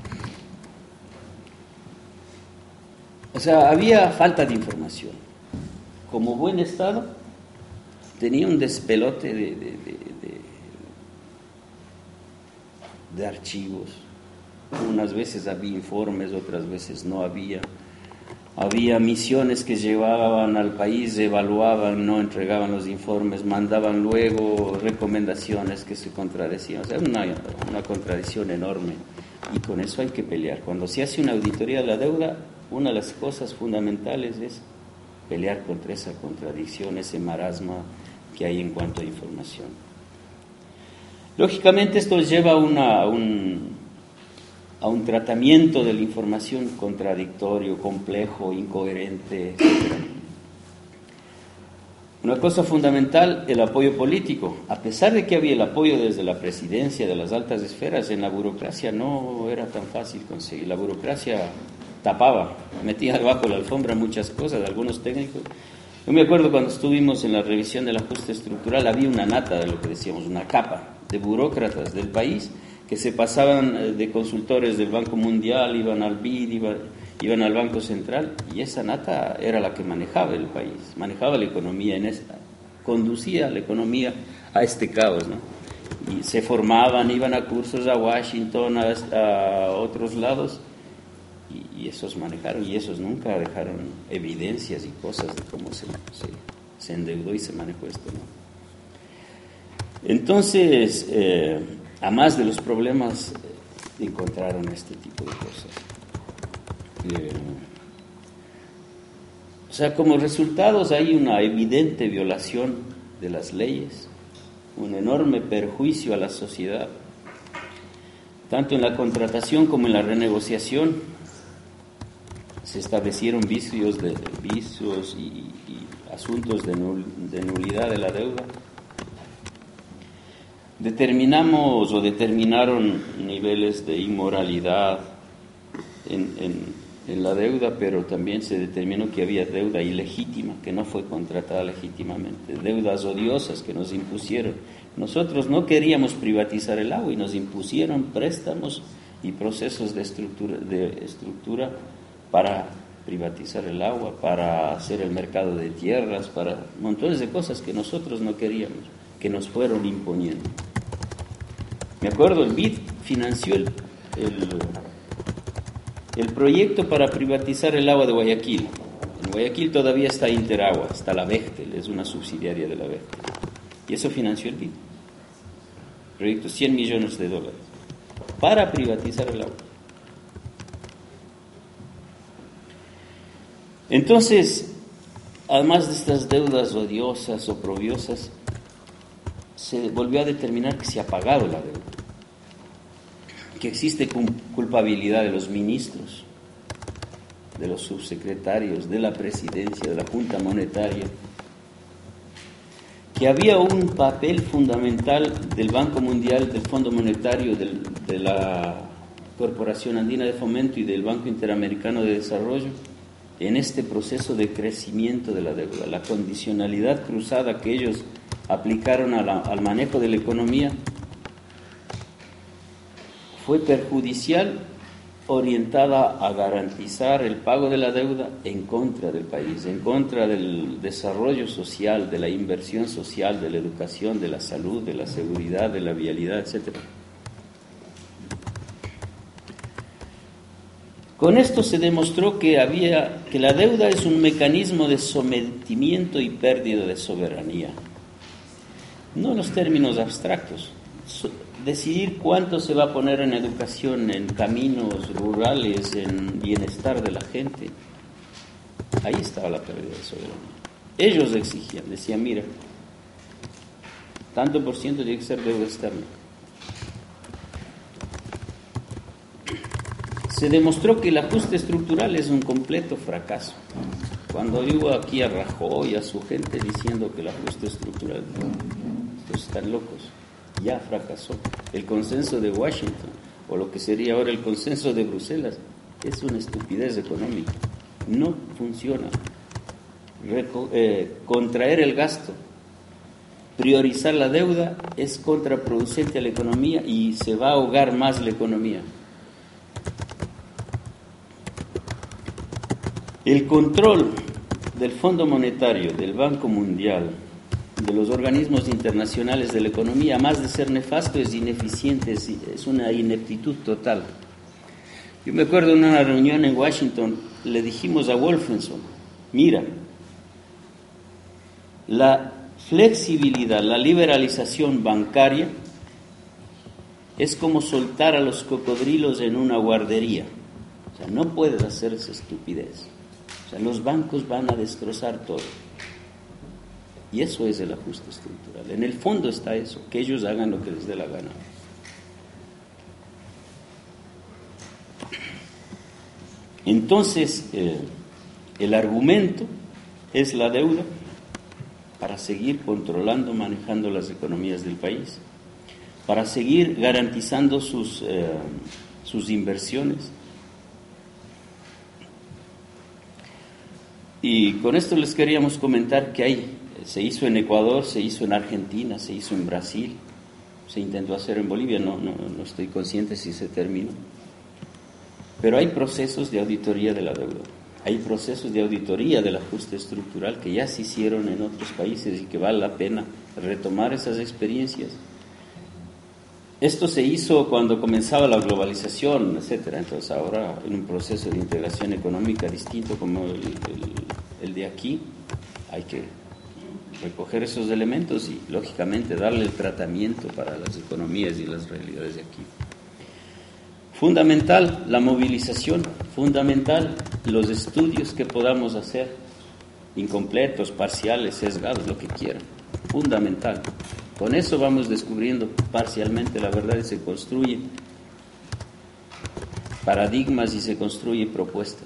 O sea, había falta de información. Como buen Estado, tenía un despelote de, de, de, de, de archivos. Unas veces había informes, otras veces no había. Había misiones que llevaban al país, evaluaban, no entregaban los informes, mandaban luego recomendaciones que se contradecían. O sea, una, una contradicción enorme. Y con eso hay que pelear. Cuando se hace una auditoría de la deuda, una de las cosas fundamentales es pelear contra esa contradicción, ese marasma que hay en cuanto a información. Lógicamente esto lleva una, a, un, a un tratamiento de la información contradictorio, complejo, incoherente, etcétera. Una cosa fundamental, el apoyo político. A pesar de que había el apoyo desde la presidencia, de las altas esferas, en la burocracia no era tan fácil conseguir. La burocracia tapaba, metía debajo de la alfombra muchas cosas, algunos técnicos. Yo me acuerdo cuando estuvimos en la revisión del ajuste estructural, había una nata de lo que decíamos, una capa de burócratas del país que se pasaban de consultores del Banco Mundial, iban al B I D, iban, iban al Banco Central y esa nata era la que manejaba el país, manejaba la economía, en esta, conducía la economía a este caos, ¿no? Y se formaban, iban a cursos a Washington, a, a otros lados, y, y esos manejaron, y esos nunca dejaron evidencias y cosas de cómo se, se, se endeudó y se manejó esto, ¿no? Entonces, eh, a más de los problemas, eh, encontraron este tipo de cosas. Eh, o sea, como resultados hay una evidente violación de las leyes, un enorme perjuicio a la sociedad, tanto en la contratación como en la renegociación. Se establecieron vicios, de, vicios y, y asuntos de, nul, de nulidad de la deuda. Determinamos o determinaron niveles de inmoralidad en, en, en la deuda, pero también se determinó que había deuda ilegítima, que no fue contratada legítimamente, deudas odiosas que nos impusieron. Nosotros no queríamos privatizar el agua y nos impusieron préstamos y procesos de estructura, de estructura para privatizar el agua, para hacer el mercado de tierras, para montones de cosas que nosotros no queríamos, que nos fueron imponiendo. Me acuerdo, el B I D financió el, el, el proyecto para privatizar el agua de Guayaquil. En Guayaquil todavía está Interagua, está la Bechtel, es una subsidiaria de la Bechtel. Y eso financió el B I D. Proyecto cien millones de dólares para privatizar el agua. Entonces, además de estas deudas odiosas, oprobiosas, se volvió a determinar que se ha pagado la deuda, que existe culpabilidad de los ministros, de los subsecretarios, de la presidencia, de la Junta Monetaria, que había un papel fundamental del Banco Mundial, del Fondo Monetario, del, de la Corporación Andina de Fomento y del Banco Interamericano de Desarrollo en este proceso de crecimiento de la deuda. La condicionalidad cruzada que ellos aplicaron a la, al manejo de la economía fue perjudicial, orientada a garantizar el pago de la deuda en contra del país, en contra del desarrollo social, de la inversión social, de la educación, de la salud, de la seguridad, de la vialidad, etcétera. Con esto se demostró que había que la deuda es un mecanismo de sometimiento y pérdida de soberanía. No en los términos abstractos. Decidir cuánto se va a poner en educación, en caminos rurales, en bienestar de la gente. Ahí estaba la pérdida de soberanía. Ellos exigían, decían, mira, tanto por ciento tiene que ser deuda externa. Se demostró que el ajuste estructural es un completo fracaso. Cuando digo aquí a Rajoy y a su gente diciendo que el ajuste estructural, pues están locos, ya fracasó. El consenso de Washington, o lo que sería ahora el consenso de Bruselas, es una estupidez económica. No funciona. Reco- eh, contraer el gasto, priorizar la deuda es contraproducente a la economía y se va a ahogar más la economía. El control del Fondo Monetario, del Banco Mundial, de los organismos internacionales de la economía, más de ser nefasto, es ineficiente, es, es una ineptitud total. Yo me acuerdo en una reunión en Washington, le dijimos a Wolfenson, mira, la flexibilidad, la liberalización bancaria es como soltar a los cocodrilos en una guardería. O sea, no puedes hacer esa estupidez. O sea, los bancos van a destrozar todo. Y eso es el ajuste estructural. En el fondo está eso, que ellos hagan lo que les dé la gana. Entonces, eh, el argumento es la deuda para seguir controlando, manejando las economías del país, para seguir garantizando sus, eh, sus inversiones. Y con esto les queríamos comentar que hay, se hizo en Ecuador, se hizo en Argentina, se hizo en Brasil, se intentó hacer en Bolivia, no, no, no estoy consciente si se terminó. Pero hay procesos de auditoría de la deuda, hay procesos de auditoría del ajuste estructural que ya se hicieron en otros países y que vale la pena retomar esas experiencias. Esto se hizo cuando comenzaba la globalización, etcétera. Entonces ahora en un proceso de integración económica distinto como el, el, el de aquí, hay que recoger esos elementos y lógicamente darle el tratamiento para las economías y las realidades de aquí. Fundamental la movilización, fundamental los estudios que podamos hacer, incompletos, parciales, sesgados, lo que quieran, fundamental. Con eso vamos descubriendo parcialmente la verdad y se construyen paradigmas y se construyen propuestas.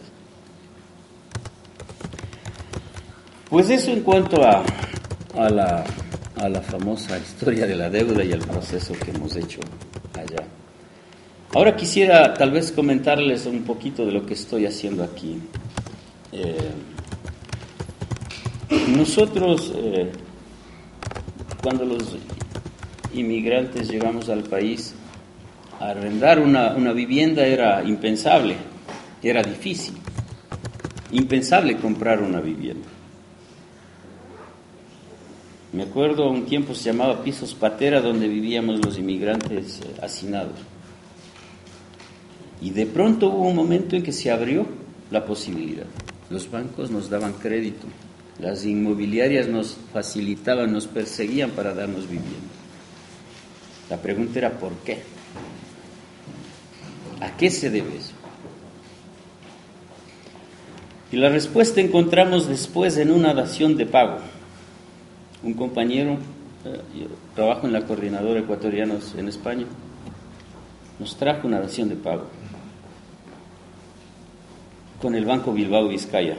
Pues eso en cuanto a, a, la, a la famosa historia de la deuda y el proceso que hemos hecho allá. Ahora quisiera tal vez comentarles un poquito de lo que estoy haciendo aquí. Eh, nosotros... Eh, Cuando los inmigrantes llegamos al país, arrendar una, una vivienda era impensable, era difícil, impensable comprar una vivienda. Me acuerdo un tiempo se llamaba Pisos Patera, donde vivíamos los inmigrantes eh, hacinados. Y de pronto hubo un momento en que se abrió la posibilidad. Los bancos nos daban crédito. Las inmobiliarias nos facilitaban, nos perseguían para darnos vivienda. La pregunta era ¿por qué? ¿A qué se debe eso? Y la respuesta encontramos después en una dación de pago. Un compañero, eh, yo trabajo en la Coordinadora Ecuatorianos en España, nos trajo una dación de pago con el Banco Bilbao Vizcaya.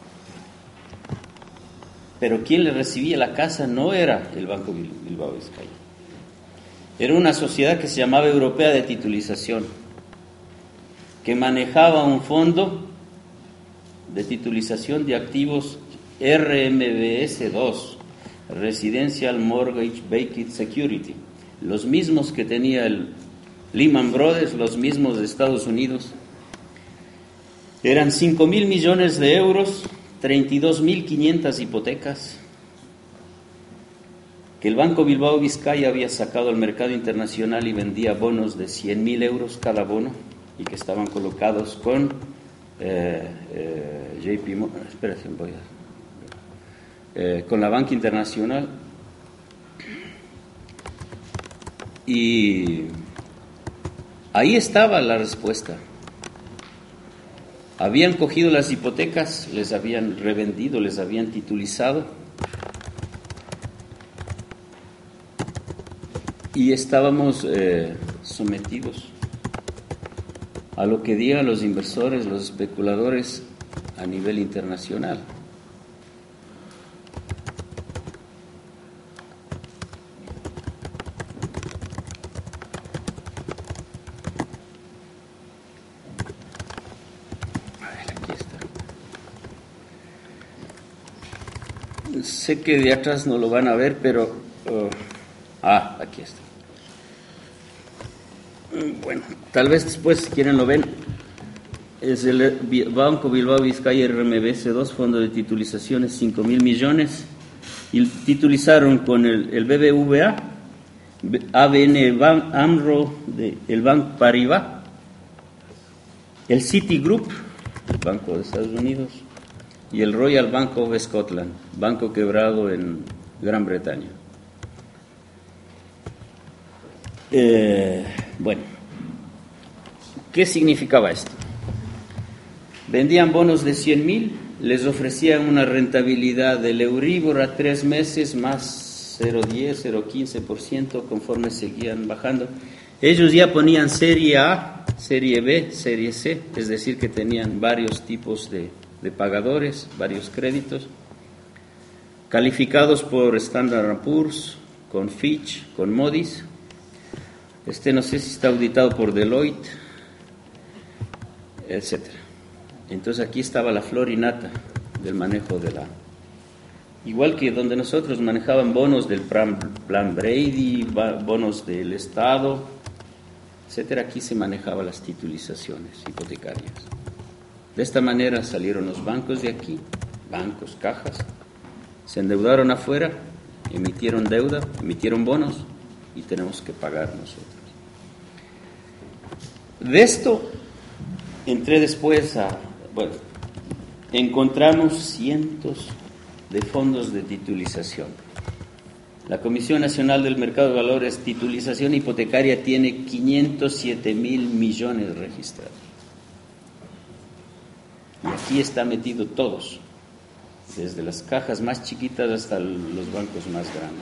Pero quien le recibía la casa no era el Banco Bilbao Vizcaya. Era una sociedad que se llamaba Europea de Titulización, que manejaba un fondo de titulización de activos R M B S dos, Residential Mortgage Backed Security, los mismos que tenía el Lehman Brothers, los mismos de Estados Unidos. Eran cinco mil millones de euros, treinta y dos mil quinientas hipotecas que el Banco Bilbao Vizcaya había sacado al mercado internacional y vendía bonos de cien mil euros cada bono y que estaban colocados con eh, eh, J P Morgan, espérate, voy a, eh, con la banca internacional. Y ahí estaba la respuesta. Habían cogido las hipotecas, les habían revendido, les habían titulizado y estábamos eh, sometidos a lo que digan los inversores, los especuladores a nivel internacional. Sé que de atrás no lo van a ver, pero... Uh, ah, aquí está. Bueno, tal vez después, si quieren, lo ven. Es el Banco Bilbao Vizcaya R M B S dos, fondo de titulizaciones, cinco mil millones. Y titulizaron con el, el B B V A, A B N Bank, AMRO, de, el Banco Paribas, el Citigroup, el Banco de Estados Unidos, y el Royal Bank of Scotland, banco quebrado en Gran Bretaña. Eh, bueno, ¿qué significaba esto? Vendían bonos de cien mil, les ofrecían una rentabilidad del Euribor a tres meses más cero coma diez, cero coma quince por ciento conforme seguían bajando. Ellos ya ponían serie A, serie B, serie C, es decir, que tenían varios tipos de de pagadores, varios créditos, calificados por Standard and Poor's, con Fitch, con Moody's. Este no sé si está auditado por Deloitte, etcétera. Entonces aquí estaba la flor y nata del manejo de la... Igual que donde nosotros manejaban bonos del plan, plan Brady, bonos del Estado, etcétera. Aquí se manejaban las titulizaciones hipotecarias. De esta manera salieron los bancos de aquí, bancos, cajas, se endeudaron afuera, emitieron deuda, emitieron bonos y tenemos que pagar nosotros. De esto entré después a, bueno, encontramos cientos de fondos de titulización. La Comisión Nacional del Mercado de Valores, titulización hipotecaria, tiene quinientos siete mil millones registrados. Y aquí está metido todos, desde las cajas más chiquitas hasta los bancos más grandes.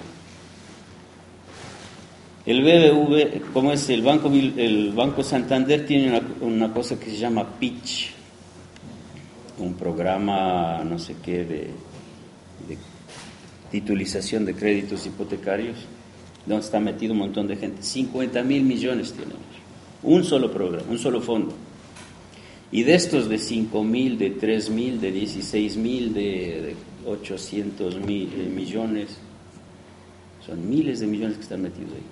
El B B V, como es el Banco, el Banco Santander, tiene una, una cosa que se llama Pitch, un programa no sé qué de, de titulización de créditos hipotecarios, donde está metido un montón de gente. cincuenta mil millones tenemos, un solo programa, un solo fondo. Y de estos de cinco mil, de tres mil, de dieciséis mil, de, de ochocientos mil eh, millones, son miles de millones que están metidos ahí.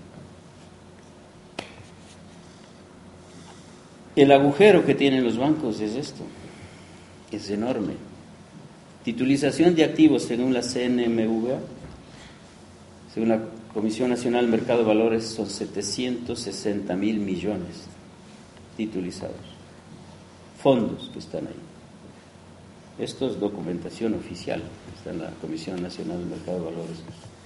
El agujero que tienen los bancos es esto, es enorme. Titulización de activos según la C N M V A, según la Comisión Nacional del Mercado de Valores, son setecientos sesenta mil millones titulizados. Fondos que están ahí. Esto es documentación oficial, está en la Comisión Nacional del Mercado de Valores.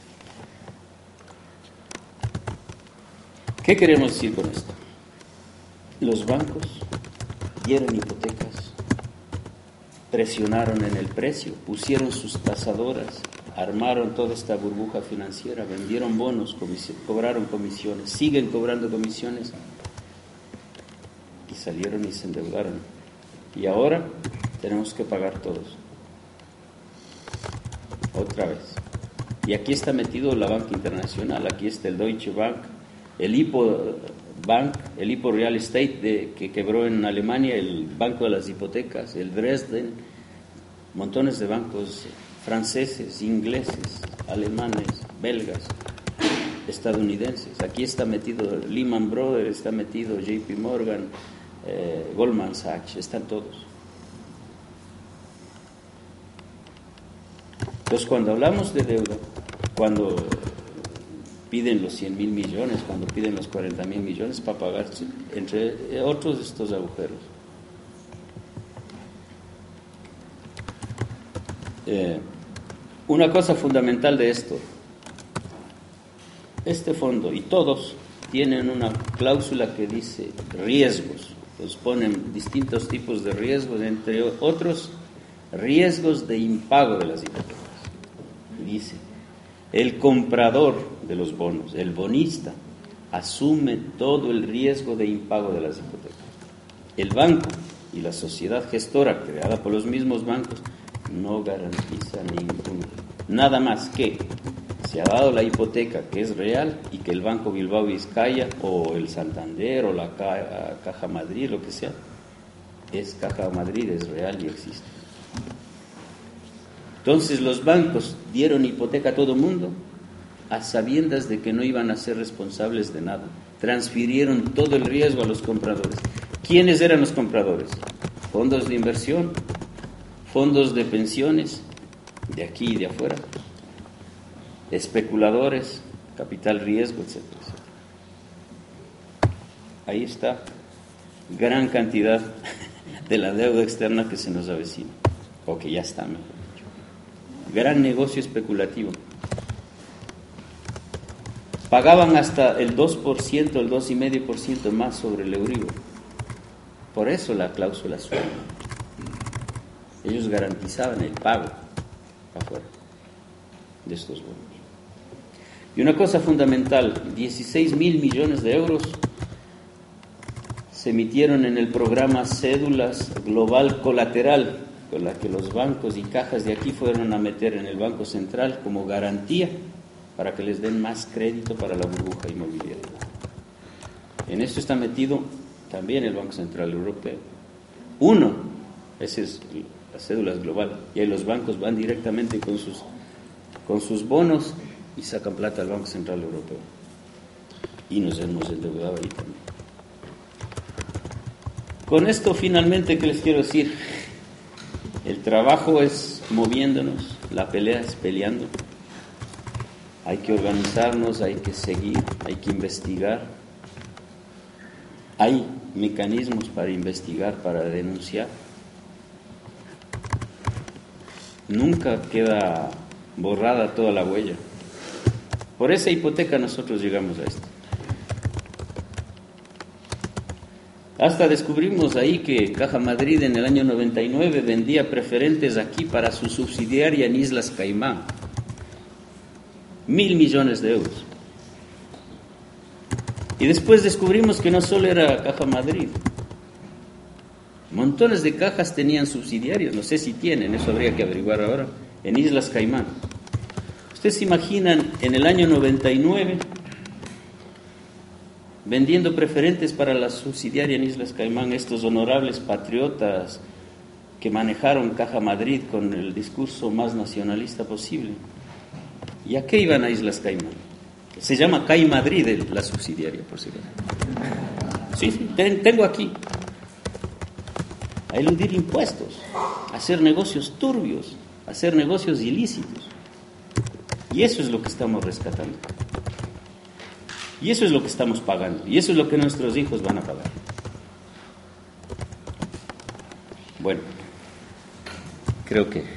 ¿Qué queremos decir con esto? Los bancos dieron hipotecas, presionaron en el precio, pusieron sus tasadoras, armaron toda esta burbuja financiera, vendieron bonos, cobraron comisiones, siguen cobrando comisiones y salieron y se endeudaron. Y ahora tenemos que pagar todos. Otra vez. Y aquí está metido la banca internacional, aquí está el Deutsche Bank, el Hypo Bank, el Hypo Real Estate de, que quebró en Alemania, el Banco de las Hipotecas, el Dresden, montones de bancos franceses, ingleses, alemanes, belgas, estadounidenses. Aquí está metido Lehman Brothers, está metido J P Morgan, eh, Goldman Sachs, están todos. Entonces, cuando hablamos de deuda, cuando piden los cien mil millones, cuando piden los cuarenta mil millones para pagar, entre otros de estos agujeros. Eh, una cosa fundamental de esto, este fondo y todos tienen una cláusula que dice riesgos, pues ponen distintos tipos de riesgos, entre otros riesgos de impago de las hipotecas. Dice, el comprador de los bonos, el bonista, asume todo el riesgo de impago de las hipotecas. El banco y la sociedad gestora creada por los mismos bancos no garantiza ningún, nada más que se ha dado la hipoteca que es real y que el Banco Bilbao Vizcaya o el Santander o la Caja Madrid, lo que sea, es Caja Madrid, es real y existe. Entonces los bancos dieron hipoteca a todo el mundo a sabiendas de que no iban a ser responsables de nada. Transfirieron todo el riesgo a los compradores. ¿Quiénes eran los compradores? Fondos de inversión, fondos de pensiones, de aquí y de afuera, especuladores, capital riesgo, etcétera, etcétera. Ahí está gran cantidad de la deuda externa que se nos avecina, o que ya está, mejor dicho. Gran negocio especulativo. Pagaban hasta el dos por ciento, el dos coma cinco por ciento más sobre el Euribor. Por eso la cláusula suena. Ellos garantizaban el pago afuera de estos bonos. Y una cosa fundamental, dieciséis mil millones de euros se emitieron en el programa Cédulas Global Colateral, con la que los bancos y cajas de aquí fueron a meter en el Banco Central como garantía para que les den más crédito para la burbuja inmobiliaria. En esto está metido también el Banco Central Europeo. Uno, ese es las cédulas global, y ahí los bancos van directamente con sus, con sus bonos y sacan plata al Banco Central Europeo. Y nos hemos endeudado ahí también. Con esto finalmente, ¿qué les quiero decir? El trabajo es moviéndonos, la pelea es peleando. Hay que organizarnos, hay que seguir, hay que investigar. Hay mecanismos para investigar, para denunciar. Nunca queda borrada toda la huella. Por esa hipoteca nosotros llegamos a esto. Hasta descubrimos ahí que Caja Madrid en el año noventa y nueve vendía preferentes aquí para su subsidiaria en Islas Caimán. Mil millones de euros. Y después descubrimos que no solo era Caja Madrid. Montones de cajas tenían subsidiarios, no sé si tienen, eso habría que averiguar ahora, en Islas Caimán. Ustedes se imaginan en el año noventa y nueve vendiendo preferentes para la subsidiaria en Islas Caimán, estos honorables patriotas que manejaron Caja Madrid con el discurso más nacionalista posible. ¿Y a qué iban a Islas Caimán? Se llama Cai Madrid la subsidiaria, por si acaso. Sí, sí, ten, tengo aquí. A eludir impuestos, a hacer negocios turbios, a hacer negocios ilícitos. Y eso es lo que estamos rescatando. Y eso es lo que estamos pagando. Y eso es lo que nuestros hijos van a pagar. Bueno, creo que...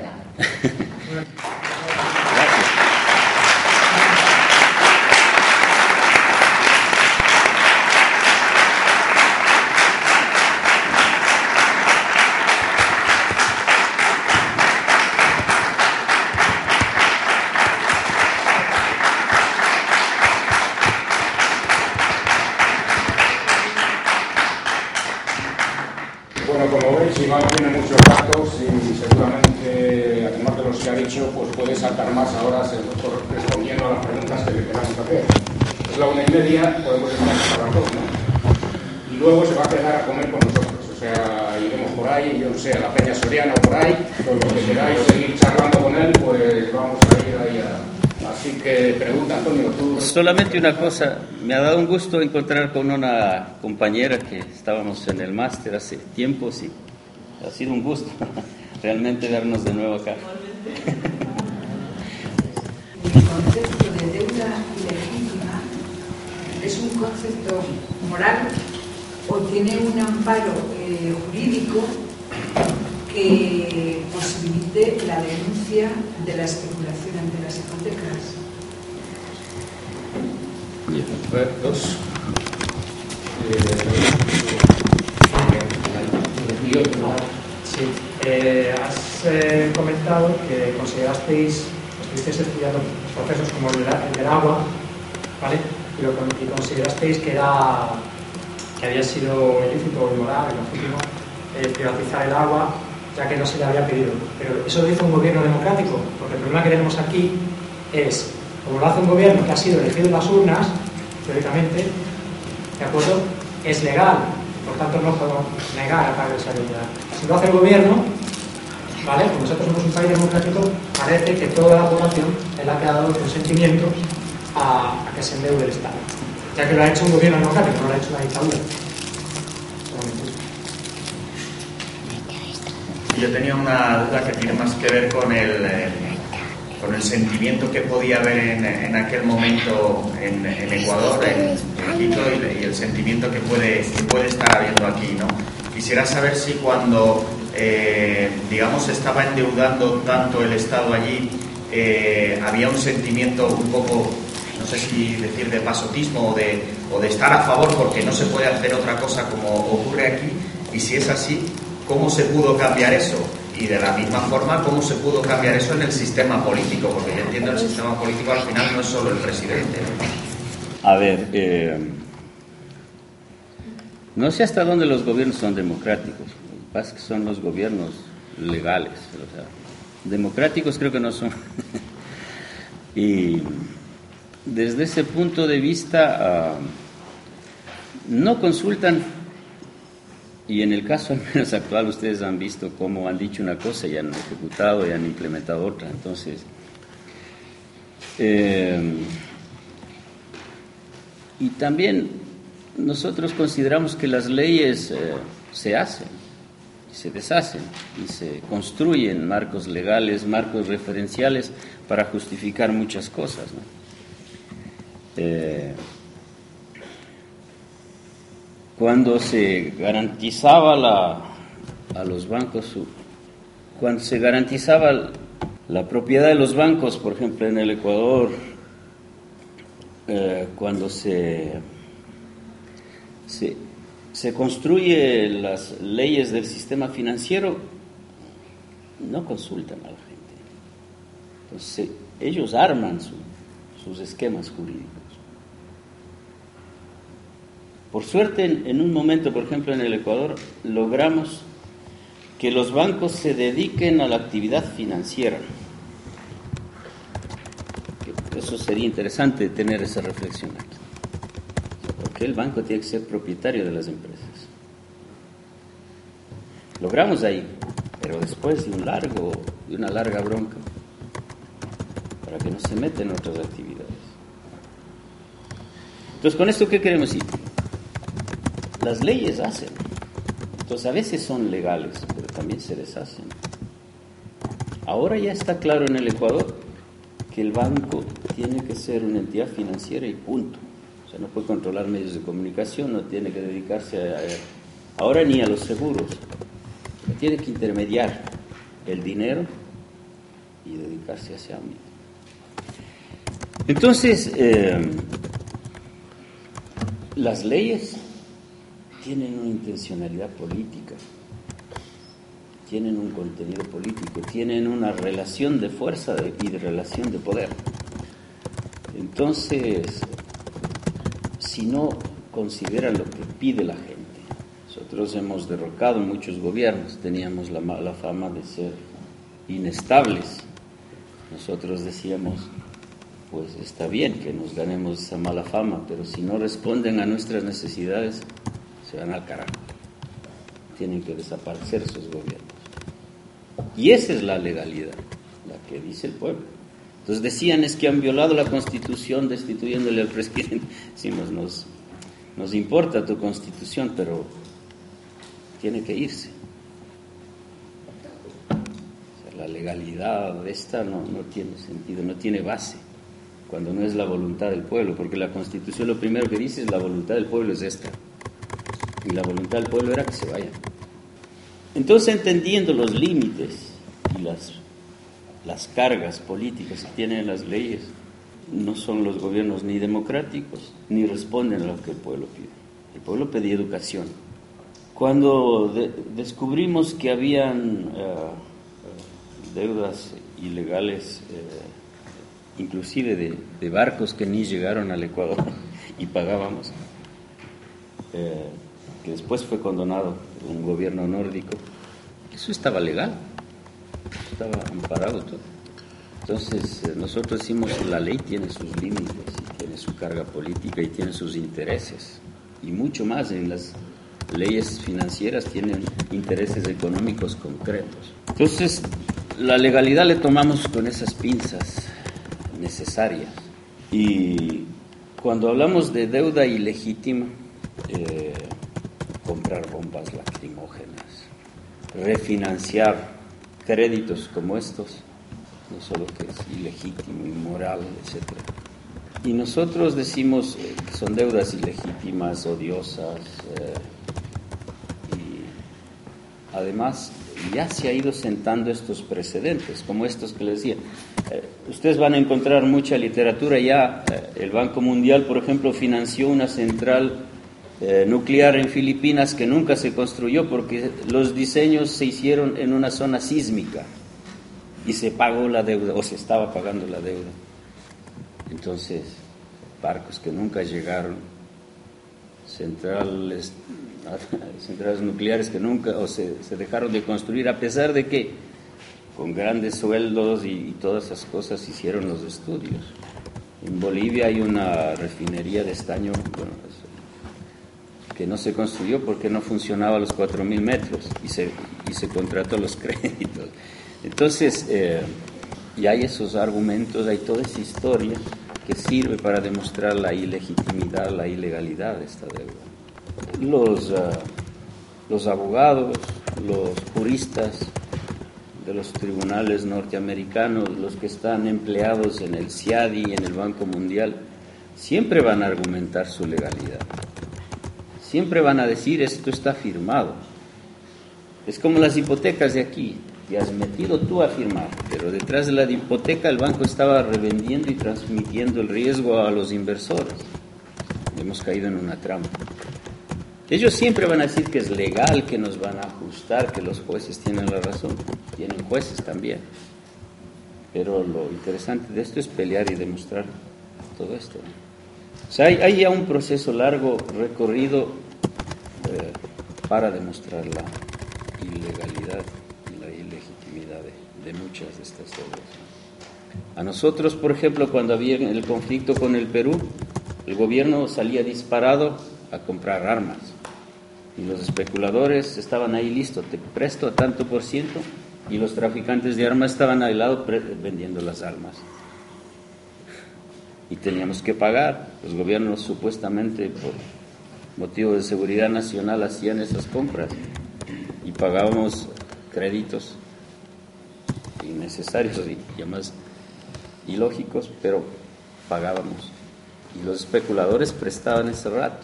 Bueno, como veis, Iván tiene muchos datos y seguramente, además de los que ha dicho, pues puede saltar más ahora respondiendo a las preguntas que le queramos hacer. Es la una y media, podemos estar hasta las dos, ¿no? Y luego se va a quedar a comer con nosotros. O sea, iremos por ahí, yo no sé, a la Peña Soriana o por ahí, con lo que queráis seguir charlando con él, pues vamos a ir ahí a... Así que pregunta, Antonio, tú... Solamente una cosa, me ha dado un gusto encontrar con una compañera que estábamos en el máster hace tiempo, sí. Ha sido un gusto realmente vernos de nuevo acá. El concepto de deuda ilegítima es un concepto moral o tiene un amparo eh, jurídico que posibilite la denuncia de la especulación ante las hipotecas. Yeah. Dos. Sí, eh, has eh, comentado que considerasteis, estuvisteis estudiando procesos como el, el del agua, ¿vale? Y, lo, y considerasteis que era que había sido ilícito o inmoral, illegítimo, eh, privatizar el agua, ya que no se le había pedido. Pero eso lo hizo un gobierno democrático, porque el problema que tenemos aquí es, como lo hace un gobierno que ha sido elegido en las urnas, teóricamente, ¿de acuerdo? Es legal, por tanto no podemos negar a pagar esa deuda. Si lo hace el gobierno, ¿vale? Como nosotros somos un país democrático, parece que toda la población es la que ha dado el consentimiento a, a que se endeude el Estado, ya que lo ha hecho un gobierno democrático, no lo ha hecho una dictadura. Yo tenía una duda que tiene más que ver con el, eh, con el sentimiento que podía haber en, en aquel momento en, en Ecuador, en Quito, y, y el sentimiento que puede, que puede estar habiendo aquí, ¿no? Quisiera saber si cuando, eh, digamos, estaba endeudando tanto el Estado allí, eh, había un sentimiento un poco, no sé si decir de pasotismo o de, o de estar a favor porque no se puede hacer otra cosa como ocurre aquí, y si es así, ¿cómo se pudo cambiar eso? Y de la misma forma, ¿cómo se pudo cambiar eso en el sistema político? Porque yo entiendo el sistema político al final no es solo el presidente, ¿no? A ver, eh, no sé hasta dónde los gobiernos son democráticos. Lo que pasa es que son los gobiernos legales. O sea, democráticos creo que no son. Y desde ese punto de vista, uh, no consultan. Y en el caso al menos actual, ustedes han visto cómo han dicho una cosa y han ejecutado y han implementado otra. Entonces, eh, y también nosotros consideramos que las leyes eh, se hacen, se deshacen y se construyen marcos legales, marcos referenciales para justificar muchas cosas, ¿no? Eh, cuando se garantizaba la, a los bancos, su, cuando se garantizaba la propiedad de los bancos, por ejemplo en el Ecuador, eh, cuando se, se, se construye las leyes del sistema financiero, no consultan a la gente. Entonces, ellos arman su, sus esquemas jurídicos. Por suerte, en, en un momento, por ejemplo, en el Ecuador, logramos que los bancos se dediquen a la actividad financiera. Eso sería interesante tener esa reflexión aquí. Porque el banco tiene que ser propietario de las empresas. Logramos ahí, pero después de un largo, de una larga bronca, para que no se meta en otras actividades. Entonces, ¿con esto qué queremos decir? Las leyes hacen. Entonces, a veces son legales, pero también se deshacen. Ahora ya está claro en el Ecuador que el banco tiene que ser una entidad financiera y punto. O sea, no puede controlar medios de comunicación, no tiene que dedicarse a, a ahora ni a los seguros. Tiene que intermediar el dinero y dedicarse a ese ámbito. Entonces, eh, las leyes tienen una intencionalidad política, tienen un contenido político, tienen una relación de fuerza y de relación de poder. Entonces, si no consideran lo que pide la gente, nosotros hemos derrocado muchos gobiernos, teníamos la mala fama de ser inestables. Nosotros decíamos, pues está bien que nos ganemos esa mala fama, pero si no responden a nuestras necesidades, se van al carajo. Tienen que desaparecer esos gobiernos. Y esa es la legalidad, la que dice el pueblo. Entonces decían, es que han violado la Constitución destituyéndole al presidente. Decimos, nos, nos importa tu Constitución, pero tiene que irse. O sea, la legalidad de esta no, no tiene sentido, no tiene base, cuando no es la voluntad del pueblo, porque la Constitución lo primero que dice es la voluntad del pueblo es esta. Y la voluntad del pueblo era que se vayan. Entonces, entendiendo los límites y las, las cargas políticas que tienen las leyes, no son los gobiernos ni democráticos, ni responden a lo que el pueblo pide. El pueblo pedía educación. Cuando de, descubrimos que habían uh, deudas ilegales, uh, inclusive de, de barcos que ni llegaron al Ecuador y pagábamos, uh, que después fue condonado por un gobierno nórdico, eso estaba legal, estaba amparado todo. Entonces eh, nosotros decimos que la ley tiene sus límites, y tiene su carga política y tiene sus intereses, y mucho más. En las leyes financieras tienen intereses económicos concretos. Entonces la legalidad le tomamos con esas pinzas necesarias, y cuando hablamos de deuda ilegítima, eh, comprar bombas lacrimógenas, refinanciar créditos como estos, no solo que es ilegítimo, inmoral, etcétera. Y nosotros decimos eh, que son deudas ilegítimas, odiosas, eh, y además ya se ha ido sentando estos precedentes, como estos que les decía. Eh, ustedes van a encontrar mucha literatura ya. Eh, el Banco Mundial, por ejemplo, financió una central Eh, nuclear en Filipinas que nunca se construyó porque los diseños se hicieron en una zona sísmica y se pagó la deuda, o se estaba pagando la deuda. Entonces, barcos que nunca llegaron, centrales, centrales nucleares que nunca, o se, se dejaron de construir, a pesar de que con grandes sueldos y, y todas esas cosas hicieron los estudios. En Bolivia hay una refinería de estaño, bueno, que no se construyó porque no funcionaba a los cuatro mil metros y se, y se contrató los créditos. Entonces, eh, y hay esos argumentos, hay toda esa historia que sirve para demostrar la ilegitimidad, la ilegalidad de esta deuda. Los, uh, los abogados, los juristas de los tribunales norteamericanos, los que están empleados en el C I A D I, en el Banco Mundial, siempre van a argumentar su legalidad. Siempre van a decir, esto está firmado. Es como las hipotecas de aquí. Te has metido tú a firmar, pero detrás de la hipoteca el banco estaba revendiendo y transmitiendo el riesgo a los inversores. Hemos caído en una trampa. Ellos siempre van a decir que es legal, que nos van a ajustar, que los jueces tienen la razón. Tienen jueces también. Pero lo interesante de esto es pelear y demostrar todo esto. O sea, hay, hay ya un proceso largo recorrido eh, para demostrar la ilegalidad y la ilegitimidad de, de muchas de estas deudas. A nosotros, por ejemplo, cuando había el conflicto con el Perú, el gobierno salía disparado a comprar armas. Y los especuladores estaban ahí listos, te presto a tanto por ciento, y los traficantes de armas estaban al lado pre- vendiendo las armas. Y teníamos que pagar. Los gobiernos supuestamente por motivo de seguridad nacional hacían esas compras y pagábamos créditos innecesarios y además ilógicos, pero pagábamos. Y los especuladores prestaban ese rato.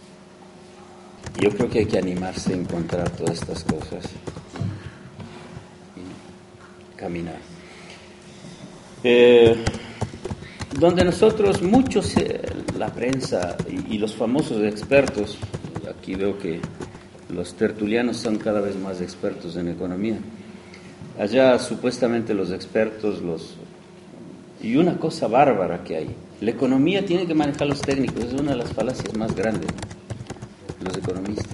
Yo creo que hay que animarse a encontrar todas estas cosas y caminar. Eh, donde nosotros, muchos, eh, la prensa y, y los famosos expertos, aquí veo que los tertulianos son cada vez más expertos en economía. Allá supuestamente los expertos, los y una cosa bárbara que hay, la economía tiene que manejar los técnicos, es una de las falacias más grandes. Los economistas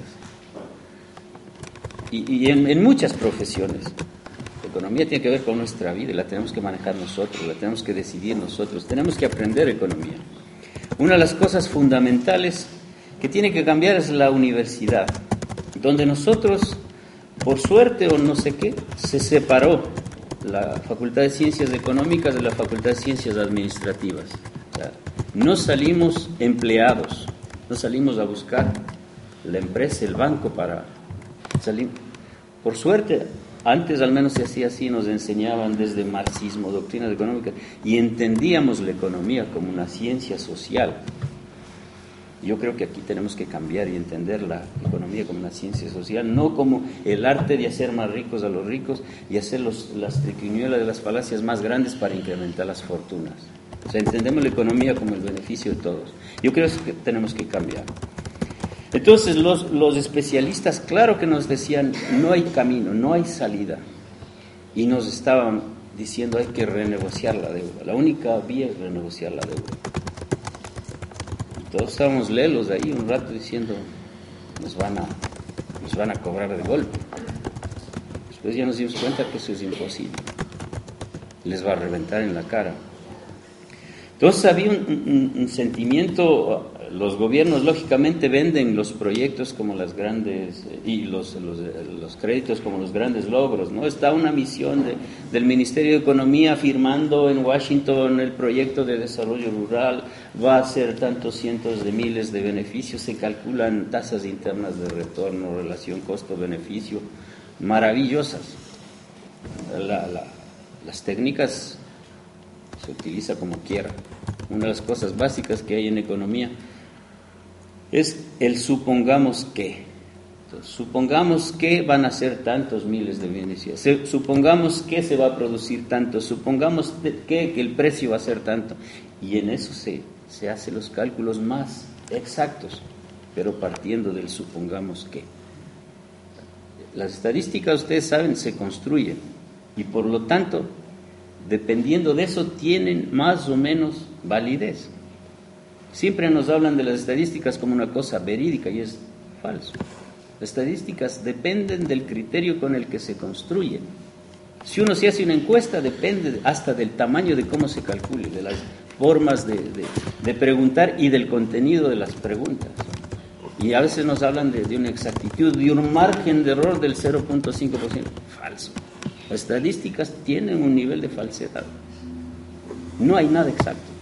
y, y en, en muchas profesiones la economía tiene que ver con nuestra vida y la tenemos que manejar nosotros, la tenemos que decidir nosotros, tenemos que aprender economía. Una de las cosas fundamentales que tiene que cambiar es la universidad, donde nosotros, por suerte o no sé qué, se separó la Facultad de Ciencias Económicas de la Facultad de Ciencias Administrativas. O sea, no salimos empleados, no salimos a buscar la empresa, el banco para salir. Por suerte, antes al menos se hacía así, nos enseñaban desde marxismo, doctrinas económicas, y entendíamos la economía como una ciencia social. Yo creo que aquí tenemos que cambiar y entender la economía como una ciencia social, no como el arte de hacer más ricos a los ricos y hacer los, las triquiñuelas de las falacias más grandes para incrementar las fortunas. O sea, entendemos la economía como el beneficio de todos. Yo creo que tenemos que cambiar. Entonces los, los especialistas, claro que nos decían, no hay camino, no hay salida. Y nos estaban diciendo, hay que renegociar la deuda. La única vía es renegociar la deuda. Todos estábamos lelos ahí un rato diciendo, nos van a, nos van a cobrar de golpe. Después ya nos dimos cuenta que eso es imposible. Les va a reventar en la cara. Entonces había un, un, un sentimiento. Los gobiernos lógicamente venden los proyectos como las grandes y los, los, los créditos como los grandes logros, ¿no? Está una misión de, del Ministerio de Economía firmando en Washington el proyecto de desarrollo rural, va a hacer tantos cientos de miles de beneficios, se calculan tasas internas de retorno, relación costo-beneficio, maravillosas. La, la, las técnicas se utiliza como quiera. Una de las cosas básicas que hay en economía es el supongamos que. Entonces, supongamos que van a ser tantos miles de beneficios, se, supongamos que se va a producir tanto, supongamos que, que el precio va a ser tanto, y en eso se, se hacen los cálculos más exactos, pero partiendo del supongamos que. Las estadísticas, ustedes saben, se construyen, y por lo tanto, dependiendo de eso, tienen más o menos validez. Siempre nos hablan de las estadísticas como una cosa verídica y es falso. Las estadísticas dependen del criterio con el que se construyen. Si uno se hace una encuesta, depende hasta del tamaño de cómo se calcule, de las formas de, de, de preguntar y del contenido de las preguntas. Y a veces nos hablan de, de una exactitud, de un margen de error del cero punto cinco por ciento. Falso. Las estadísticas tienen un nivel de falsedad. No hay nada exacto.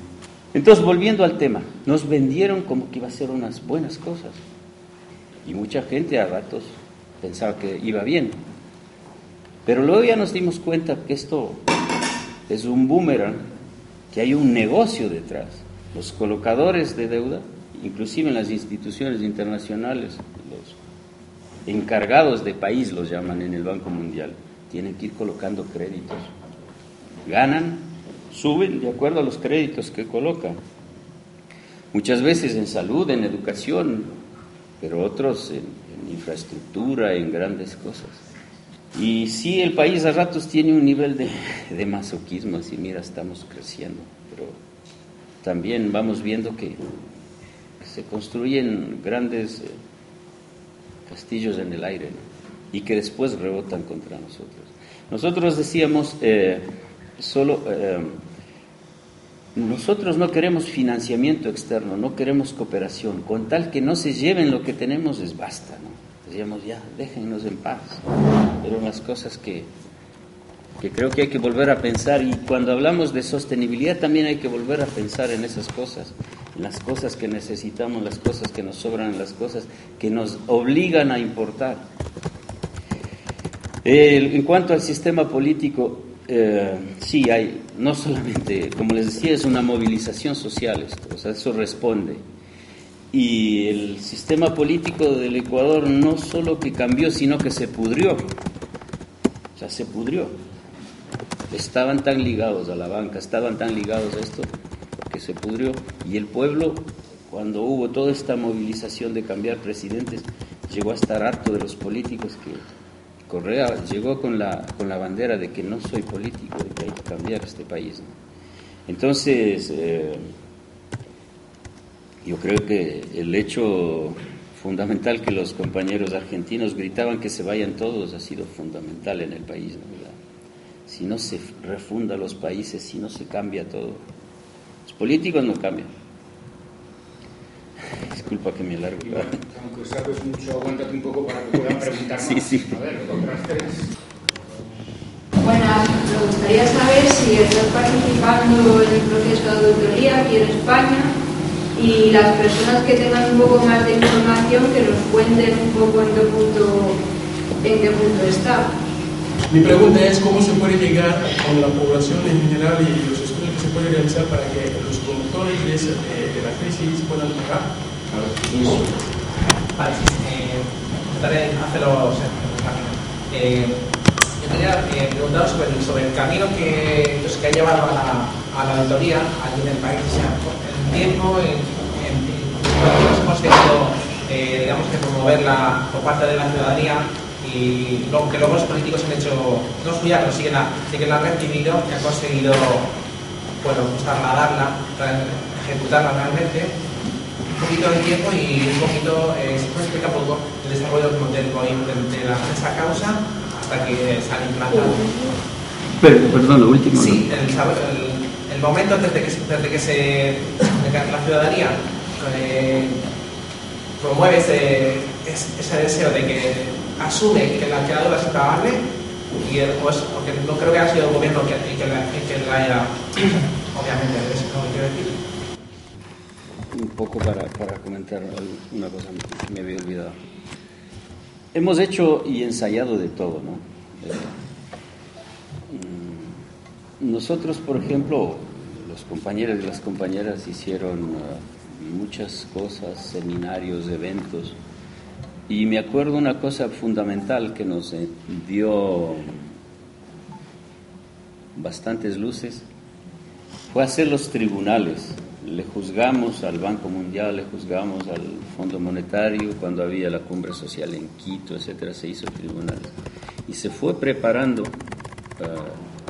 Entonces, volviendo al tema, nos vendieron como que iba a ser unas buenas cosas. Y mucha gente a ratos pensaba que iba bien. Pero luego ya nos dimos cuenta que esto es un boomerang, que hay un negocio detrás. Los colocadores de deuda, inclusive en las instituciones internacionales, los encargados de país los llaman en el Banco Mundial, tienen que ir colocando créditos. Ganan, suben de acuerdo a los créditos que colocan. Muchas veces en salud, en educación, pero otros en, en infraestructura, en grandes cosas. Y sí, el país a ratos tiene un nivel de, de masoquismo, así, mira, estamos creciendo, pero también vamos viendo que, que se construyen grandes eh, castillos en el aire, ¿no? Y que después rebotan contra nosotros. Nosotros decíamos, eh, solo, eh, nosotros no queremos financiamiento externo, no queremos cooperación, con tal que no se lleven lo que tenemos es basta, ¿no? Decíamos, ya, déjennos en paz. Eran las cosas que, que creo que hay que volver a pensar, y cuando hablamos de sostenibilidad también hay que volver a pensar en esas cosas, en las cosas que necesitamos, las cosas que nos sobran, las cosas que nos obligan a importar. Eh, en cuanto al sistema político, eh, sí hay, no solamente, como les decía, es una movilización social esto, o sea, eso responde. Y el sistema político del Ecuador no solo que cambió, sino que se pudrió. O sea, se pudrió. Estaban tan ligados a la banca, estaban tan ligados a esto, que se pudrió. Y el pueblo, cuando hubo toda esta movilización de cambiar presidentes, llegó a estar harto de los políticos, que Correa llegó con la, con la bandera de que no soy político, de que hay que cambiar este país, ¿no? Entonces, eh, yo creo que el hecho fundamental que los compañeros argentinos gritaban que se vayan todos ha sido fundamental en el país, ¿no? Si no se refunda los países, si no se cambia todo, los políticos no cambian. Disculpa que me alargo. Aunque sabes mucho, aguántate un poco para que puedan preguntar más. Sí, sí. A ver, otras tres. Buenas, me gustaría saber si estás participando en el proceso de auditoría aquí en España, y las personas que tengan un poco más de información que nos cuenten un poco en qué punto, en qué punto está. Mi pregunta es cómo se puede llegar con la población en general y los estudios que se pueden realizar para que los conductores de, esa, de la crisis puedan tocar. Vale, eh, intentaré hacerlo rápido. Eh, yo quería eh, preguntaros sobre, sobre el camino que, pues, que ha llevado a la, a la auditoría aquí en el país. O sea, en tiempo, en, en, en hemos tenido, eh, digamos, que promoverla por parte de la ciudadanía, y lo que luego los políticos han hecho, no suya, pero sí que la, sí que la han recibido y han conseguido, bueno, pues trasladarla, ejecutarla realmente. Un poquito de tiempo y un poquito, eh, si nos explica un poco el desarrollo del movimiento de, la, de esa causa hasta que se han implantado. Pero, perdón, lo último. Sí, el, el, el momento desde que, desde que se, desde que la ciudadanía eh, promueve ese, ese deseo de que asume que la, que la deuda es impagable, y el, pues, porque no creo que haya sido el gobierno que, que, la, que la haya, obviamente, es lo que quiero decir. Un poco para, para comentar una cosa que me había olvidado. Hemos hecho y ensayado de todo, ¿no? Eh, nosotros, por ejemplo, los compañeros y las compañeras hicieron uh, muchas cosas, seminarios, eventos, y me acuerdo una cosa fundamental que nos dio bastantes luces, fue hacer los tribunales. Le juzgamos al Banco Mundial, le juzgamos al Fondo Monetario, cuando había la cumbre social en Quito, etcétera, se hizo tribunales. Y se fue preparando uh,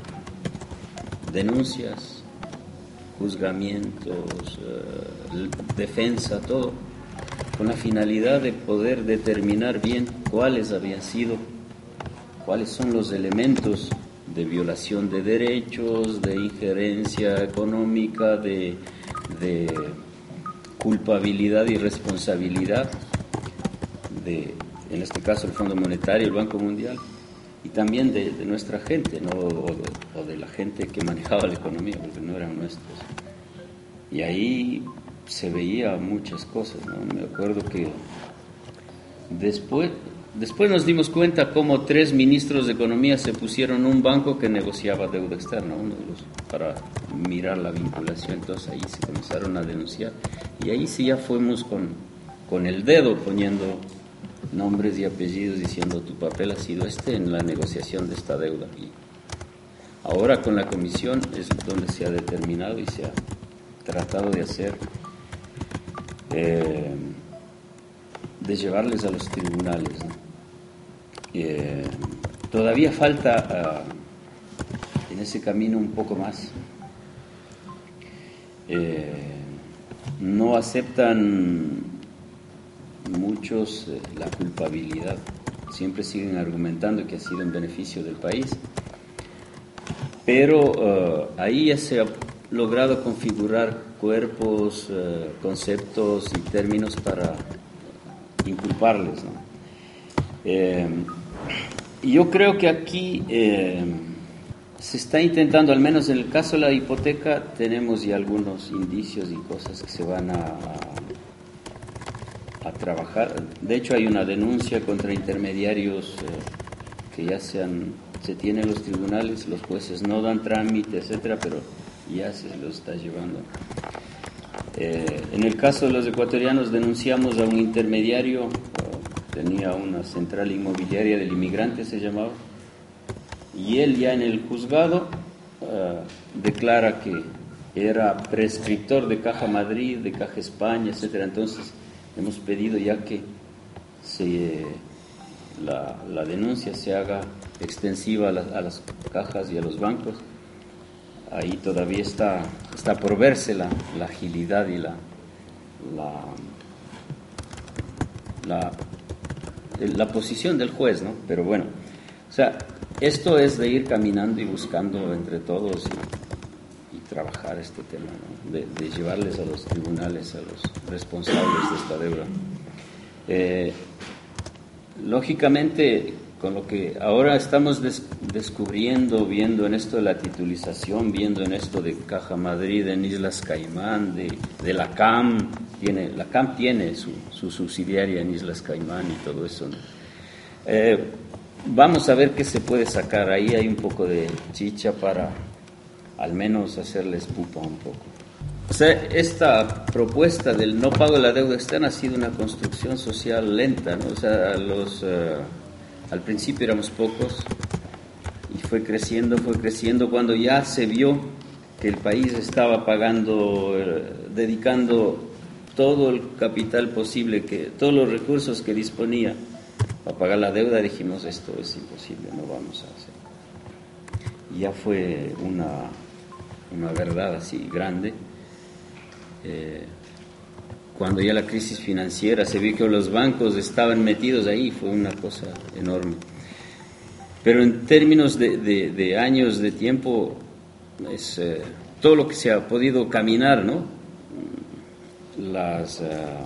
denuncias, juzgamientos, uh, defensa, todo, con la finalidad de poder determinar bien cuáles habían sido, cuáles son los elementos de violación de derechos, de injerencia económica, de, de culpabilidad y responsabilidad de, en este caso, el Fondo Monetario, el Banco Mundial, y también de, de nuestra gente, ¿no? o, de, o de la gente que manejaba la economía, porque no eran nuestros. y ahí se veía muchas cosas, ¿no? Me acuerdo que después, después nos dimos cuenta cómo tres ministros de Economía se pusieron un banco que negociaba deuda externa, uno de los, para mirar la vinculación. Entonces ahí se comenzaron a denunciar, y ahí sí ya fuimos con, con el dedo poniendo nombres y apellidos diciendo tu papel ha sido este en la negociación de esta deuda. Y ahora con la comisión es donde se ha determinado y se ha tratado de hacer, eh, de llevarles a los tribunales, ¿no? Eh, todavía falta uh, en ese camino un poco más. Eh, no aceptan muchos eh, la culpabilidad, siempre siguen argumentando que ha sido en beneficio del país, pero uh, ahí ya se ha logrado configurar cuerpos, uh, conceptos y términos para inculparles, ¿no? Eh, y yo creo que aquí eh, se está intentando, al menos en el caso de la hipoteca, tenemos ya algunos indicios y cosas que se van a, a trabajar. De hecho, hay una denuncia contra intermediarios eh, que ya se, han, se tienen en los tribunales, los jueces no dan trámite, etcétera, pero ya se lo está llevando. Eh, en el caso de los ecuatorianos denunciamos a un intermediario, tenía una central inmobiliaria del inmigrante, se llamaba, y él ya en el juzgado uh, declara que era prescriptor de Caja Madrid, de Caja España, etcétera. Entonces hemos pedido ya que se, la, la denuncia se haga extensiva a, la, a las cajas y a los bancos. Ahí todavía está, está por verse la, la agilidad y la, la, la, la posición del juez, ¿no? Pero bueno, o sea, esto es de ir caminando y buscando entre todos y, y trabajar este tema, ¿no? de, de llevarles a los tribunales, a los responsables de esta deuda. Eh, lógicamente, con lo que ahora estamos des- descubriendo, viendo en esto de la titulización, viendo en esto de Caja Madrid, en Islas Caimán, de, de la C A M, tiene, la C A M tiene su, su subsidiaria en Islas Caimán y todo eso, ¿no? Eh, vamos a ver qué se puede sacar. Ahí hay un poco de chicha para al menos hacerles pupa un poco. O sea, esta propuesta del no pago de la deuda externa ha sido una construcción social lenta, ¿no? O sea, los... Uh, Al principio éramos pocos y fue creciendo, fue creciendo cuando ya se vio que el país estaba pagando, eh, dedicando todo el capital posible, que todos los recursos que disponía para pagar la deuda. Dijimos, esto es imposible, no vamos a hacer. Y ya fue una, una verdad así grande. Eh, Cuando ya la crisis financiera se vio que los bancos estaban metidos ahí, fue una cosa enorme. Pero en términos de, de, de años de tiempo, es eh, todo lo que se ha podido caminar, ¿no? Las, uh,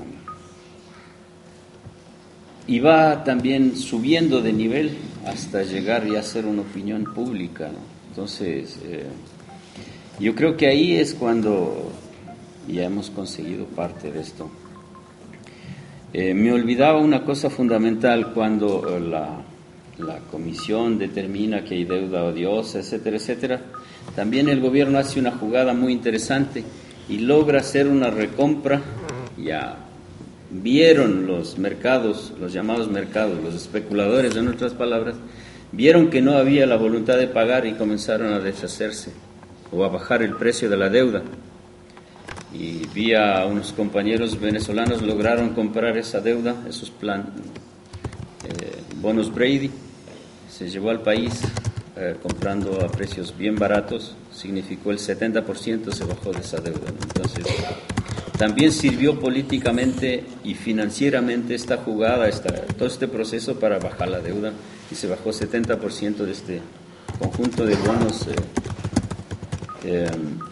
y va también subiendo de nivel hasta llegar ya a ser una opinión pública, ¿no? Entonces, eh, yo creo que ahí es cuando ya hemos conseguido parte de esto. Eh, me olvidaba una cosa fundamental cuando eh, la, la comisión determina que hay deuda odiosa, etcétera, etcétera. También el gobierno hace una jugada muy interesante y logra hacer una recompra. Ya vieron los mercados, los llamados mercados, los especuladores, en otras palabras, vieron que no había la voluntad de pagar y comenzaron a deshacerse o a bajar el precio de la deuda. Y vía unos compañeros venezolanos lograron comprar esa deuda, esos plan, eh, bonos Brady, se llevó al país eh, comprando a precios bien baratos, significó el setenta por ciento se bajó de esa deuda, ¿no? Entonces, también sirvió políticamente y financieramente esta jugada, esta, todo este proceso para bajar la deuda, y se bajó setenta por ciento de este conjunto de bonos. Eh, eh,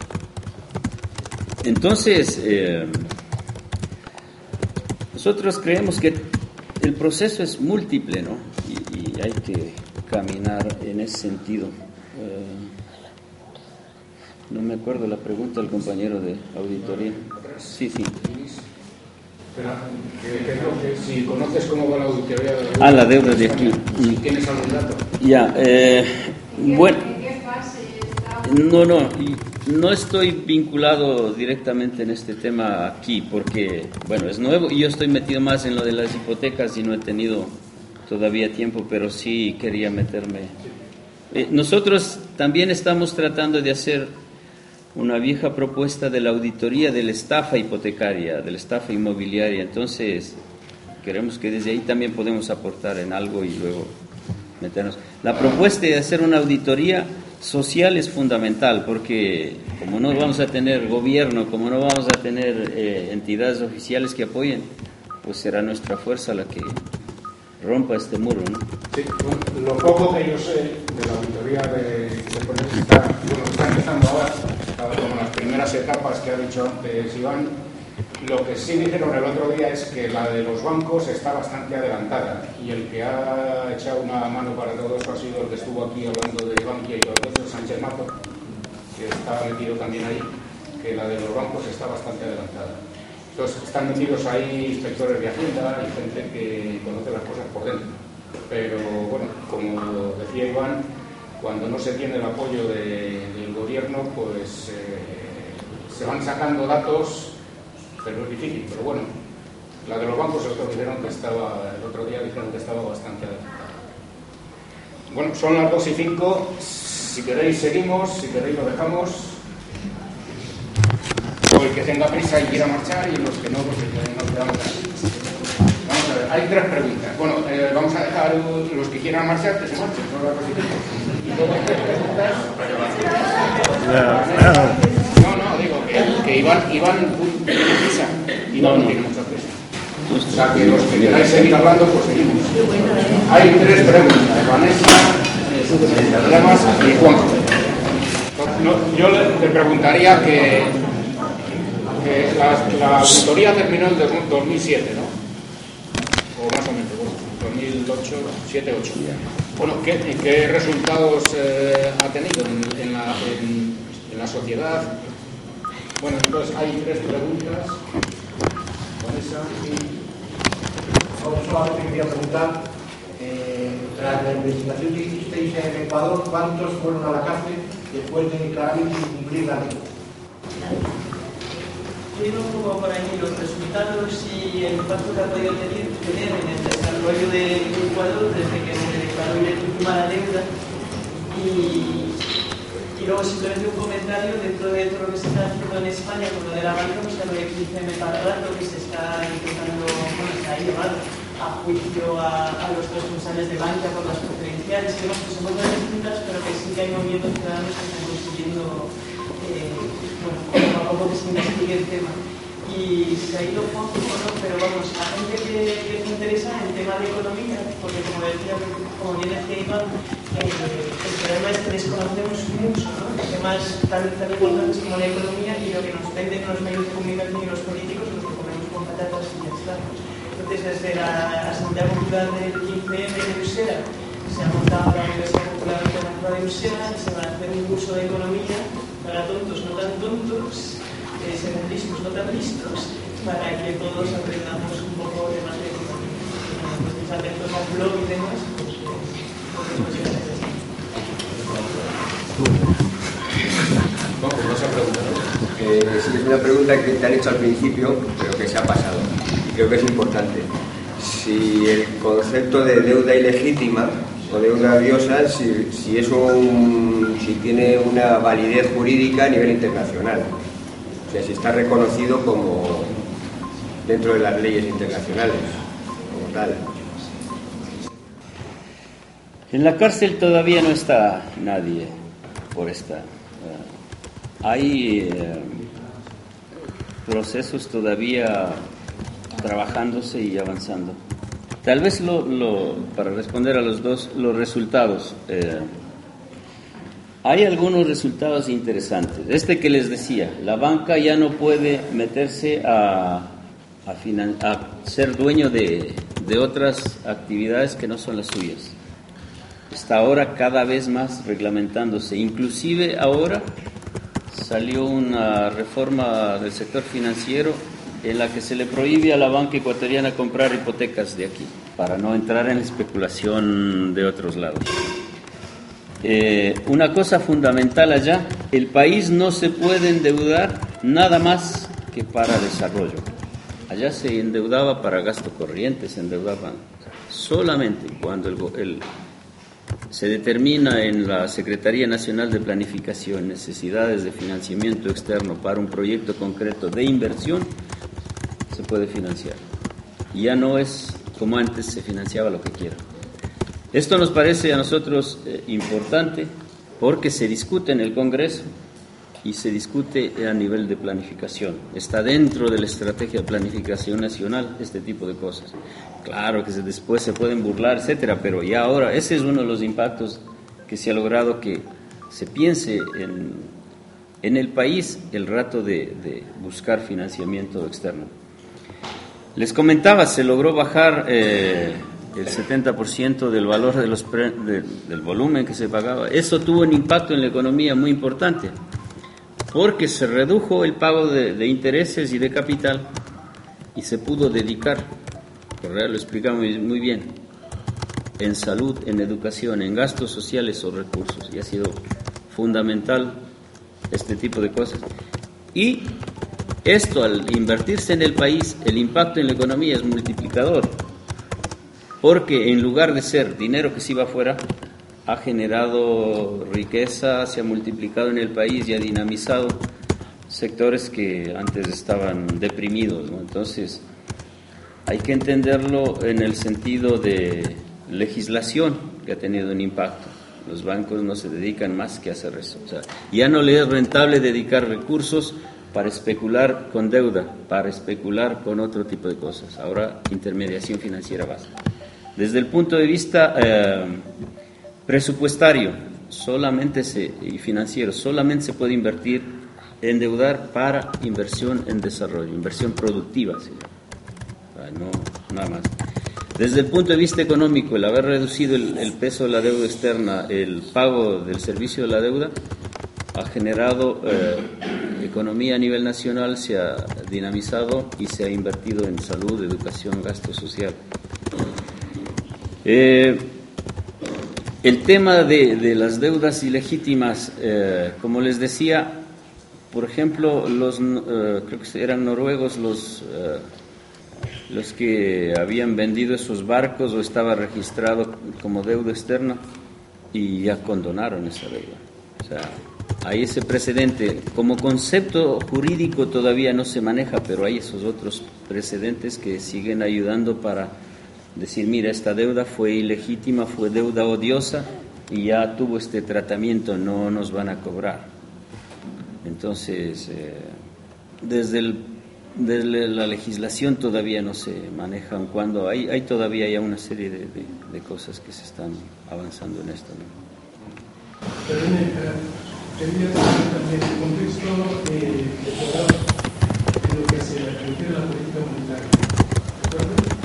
Entonces, eh, nosotros creemos que el proceso es múltiple, ¿no? Y, y hay que caminar en ese sentido. Eh, No me acuerdo la pregunta del compañero de auditoría. Sí, sí. Pero, ¿qué, qué es lo que, si conoces cómo va la auditoría de la deuda? Ah, la deuda de aquí. Si tienes algún dato. Ya, eh, bueno. ¿En qué fase está? No, no, no estoy vinculado directamente en este tema aquí porque, bueno, es nuevo y yo estoy metido más en lo de las hipotecas y no he tenido todavía tiempo, pero sí quería meterme. Eh, nosotros también estamos tratando de hacer una vieja propuesta de la auditoría de la estafa hipotecaria, de la estafa inmobiliaria, entonces queremos que desde ahí también podemos aportar en algo y luego meternos. La propuesta de hacer una auditoría social es fundamental porque como no vamos a tener gobierno, como no vamos a tener eh, entidades oficiales que apoyen, pues será nuestra fuerza la que rompa este muro, ¿no? Sí, bueno, lo poco que yo sé de la auditoría de, de Ponencia está, bueno, está empezando ahora, está como las primeras etapas que ha dicho antes Iván. Lo que sí dijeron el otro día es que la de los bancos está bastante adelantada y el que ha echado una mano para todo eso ha sido el que estuvo aquí hablando de Bankia y todo eso, Sánchez Mato, que está metido también ahí, que la de los bancos está bastante adelantada. Entonces están metidos ahí inspectores de Hacienda y gente que conoce las cosas por dentro. Pero bueno, como decía Iván, cuando no se tiene el apoyo de, del gobierno, pues eh, se van sacando datos, pero es difícil. Pero bueno, la de los bancos el otro, dijeron que estaba, el otro día dijeron que estaba bastante adelantada. Bueno, son las dos y cinco. Si queréis seguimos, si queréis lo dejamos. O el que tenga prisa y quiera marchar y los que no, pues nos quedamos aquí. Vamos a ver, hay tres preguntas. Bueno, eh, vamos a dejar los que quieran marchar que se marchen, son las dos y cinco. Y luego hay tres preguntas. No, no, digo que, que Iván, Iván tiene prisa. Iván no tiene mucha prisa. O sea, que los que queráis seguir hablando, pues seguimos. Hay tres preguntas. Vanessa, Llamas y Juan. No, yo le, le preguntaría que, que la, la auditoría terminó en dos mil siete, ¿no? O más o menos, bueno, dos mil ocho, siete, ocho. Bueno, ¿qué, qué resultados eh, ha tenido en, en, la, en, en la sociedad? Bueno, entonces hay tres preguntas. Vanessa y... Solamente quería preguntar, eh, tras la investigación que hicisteis en Ecuador, ¿cuántos fueron a la cárcel después de claramente incumplir la ley? Yo iba un poco por ahí los resultados y el impacto que ha podido tener, tener en el desarrollo de Ecuador desde que se declaró ilegítima la deuda y, y luego simplemente un comentario dentro de todo lo que se está haciendo en España con lo de la banca, pues lo de quince eme para rato que se está intentando, bueno, se ha llevado a juicio a, a los responsables de banca por las preferenciales, que hemos que son cosas distintas, pero que sí que hay movimientos ciudadanos que están consiguiendo eh, bueno, poco a poco que se investigue el tema. Y se ha ido poco, ¿no? Pero vamos, a gente que, que les interesa el tema de economía, porque como decía, como bien decía Iván, eh, el problema es que desconocemos mucho, ¿no? Temas tan, tan importantes como la economía y lo que nos venden los medios de comunicación y los políticos, los que comemos con patatas y ya está. Entonces, desde la Asamblea Popular del quince eme de Usera, se ha montado la Universidad Popular Alternativa de Usera y se va a hacer un curso de economía para tontos, no tan tontos, eh, según listos, no tan listos, para que todos aprendamos un poco de más de economía. Bueno, pues estéis atentos al blog y demás, pues, pues, pues, pues, Eh, sí, es una pregunta que te han hecho al principio, pero que se ha pasado. Y creo que es importante. Si el concepto de deuda ilegítima o deuda odiosa, si, si, es un, si tiene una validez jurídica a nivel internacional. O sea, si está reconocido como dentro de las leyes internacionales, como tal. En la cárcel todavía no está nadie por esta. Hay eh, procesos todavía trabajándose y avanzando. Tal vez lo, lo, para responder a los dos, los resultados. Eh, hay algunos resultados interesantes. Este que les decía, la banca ya no puede meterse a, a, finan, a ser dueño de, de otras actividades que no son las suyas. Está ahora cada vez más reglamentándose. Inclusive ahora salió una reforma del sector financiero en la que se le prohíbe a la banca ecuatoriana comprar hipotecas de aquí, para no entrar en especulación de otros lados. Eh, una cosa fundamental allá, el país no se puede endeudar nada más que para desarrollo. Allá se endeudaba para gasto corriente, se endeudaban solamente cuando el, el, se determina en la Secretaría Nacional de Planificación necesidades de financiamiento externo para un proyecto concreto de inversión, se puede financiar. Ya no es como antes se financiaba lo que quiera. Esto nos parece a nosotros eh, importante porque se discute en el Congreso y se discute a nivel de planificación. Está dentro de la estrategia de planificación nacional este tipo de cosas. Claro que después se pueden burlar, etcétera, pero ya ahora ese es uno de los impactos que se ha logrado, que se piense en, en el país el rato de, de buscar financiamiento externo. Les comentaba, se logró bajar eh, el setenta por ciento del valor de los pre, de, del volumen que se pagaba. Eso tuvo un impacto en la economía muy importante, porque se redujo el pago de, de intereses y de capital y se pudo dedicar, Correa lo explicamos muy, muy bien, en salud, en educación, en gastos sociales o recursos, y ha sido fundamental este tipo de cosas. Y esto, al invertirse en el país, el impacto en la economía es multiplicador, porque en lugar de ser dinero que se iba afuera, ha generado riqueza, se ha multiplicado en el país y ha dinamizado sectores que antes estaban deprimidos, ¿no? Entonces, hay que entenderlo en el sentido de legislación que ha tenido un impacto. Los bancos no se dedican más que a hacer eso. O sea, ya no le es rentable dedicar recursos para especular con deuda, para especular con otro tipo de cosas. Ahora, intermediación financiera básica. Desde el punto de vista eh, presupuestario solamente se, y financiero, solamente se puede invertir, endeudar para inversión en desarrollo, inversión productiva, ¿sí? No, nada más. Desde el punto de vista económico, el haber reducido el, el peso de la deuda externa, el pago del servicio de la deuda, ha generado eh, economía a nivel nacional, se ha dinamizado y se ha invertido en salud, educación, gasto social. Eh, el tema de, de las deudas ilegítimas, eh, como les decía, por ejemplo, los eh, creo que eran noruegos los, eh, los que habían vendido esos barcos o estaba registrado como deuda externa y ya condonaron esa deuda. O sea, hay ese precedente. Como concepto jurídico todavía no se maneja, pero hay esos otros precedentes que siguen ayudando para decir, mira, esta deuda fue ilegítima, fue deuda odiosa y ya tuvo este tratamiento, no nos van a cobrar. Entonces, eh, desde, el, desde la legislación todavía no se manejan, cuando hay, hay todavía ya una serie de, de, de cosas que se están avanzando en esto, ¿no? Pero, eh, quería saber también el contexto eh, de Ecuador en lo que se refiere a la política monetaria. ¿Recuerdan?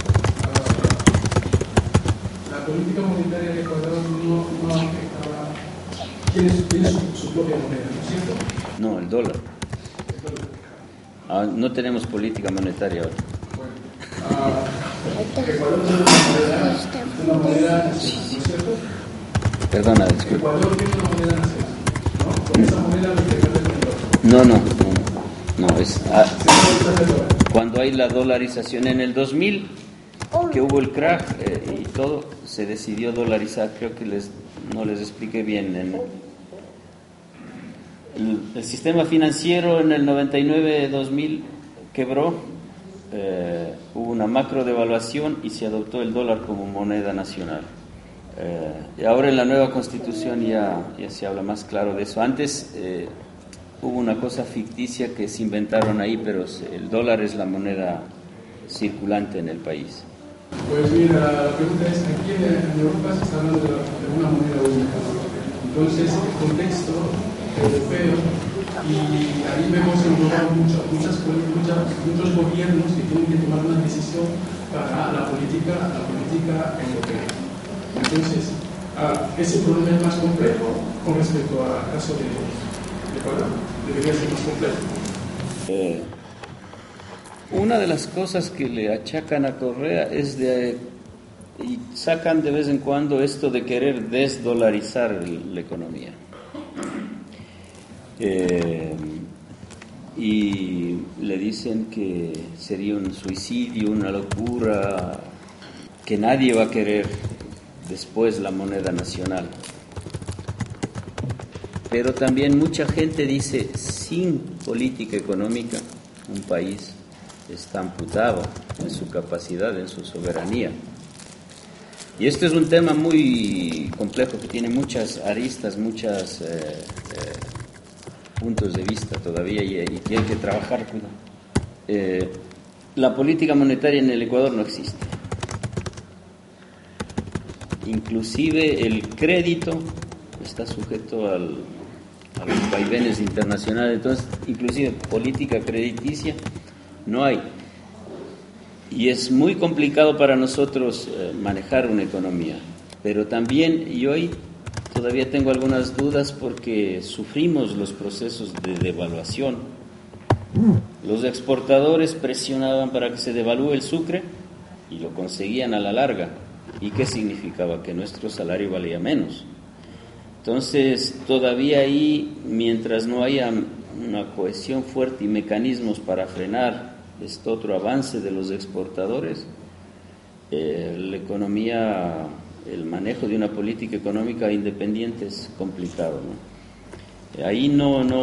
La política monetaria de Ecuador no, no afectaba. Tiene, tiene su, su propia moneda, ¿no es cierto? No, el dólar. El dólar. Ah, no tenemos política monetaria ahora. Bueno, ah, Ecuador tiene una moneda, una moneda nacional, ¿no es cierto? Perdona, disculpa. Ecuador tiene una moneda nacional, ¿no? Con esa moneda lo que cambia el dólar. No, no, no, no es. Ah, cuando hay la dolarización en el dos mil, que hubo el crack eh, y todo, se decidió dolarizar. Creo que les no les expliqué bien. En el, el sistema financiero en el noventa y nueve dos mil quebró, eh, hubo una macro devaluación y se adoptó el dólar como moneda nacional. Eh, y ahora en la nueva constitución ya, ya se habla más claro de eso. Antes eh, hubo una cosa ficticia que se inventaron ahí, pero el dólar es la moneda circulante en el país. Pues mira, la pregunta es, aquí en Europa se está hablando de, de una moneda única. Entonces, el contexto europeo, y ahí vemos en Europa muchas, muchas, muchas, muchos gobiernos que tienen que tomar una decisión para la política, la política europea. Entonces, ah, ese problema es más complejo con respecto al caso de, de Ecuador. debería ser más complejo. Eh, una de las cosas que le achacan a Correa es de, y sacan de vez en cuando esto de querer desdolarizar la economía. Eh, y le dicen que sería un suicidio, una locura, que nadie va a querer después la moneda nacional. Pero también mucha gente dice, sin política económica, un país está amputado en su capacidad, en su soberanía. Y este es un tema muy complejo que tiene muchas aristas, muchos eh, eh, puntos de vista todavía y, y que hay que trabajar. Eh, la política monetaria en el Ecuador no existe. Inclusive el crédito está sujeto al, a los vaivenes internacionales, entonces inclusive política crediticia no hay. Y es muy complicado para nosotros eh, manejar una economía. Pero también yo hoy todavía tengo algunas dudas porque sufrimos los procesos de devaluación. Los exportadores presionaban para que se devalúe el sucre y lo conseguían a la larga. ¿Y qué significaba? Que nuestro salario valía menos. Entonces, todavía ahí, mientras no haya una cohesión fuerte y mecanismos para frenar este otro avance de los exportadores, eh, la economía, el manejo de una política económica independiente es complicado, ¿no? Ahí no, no,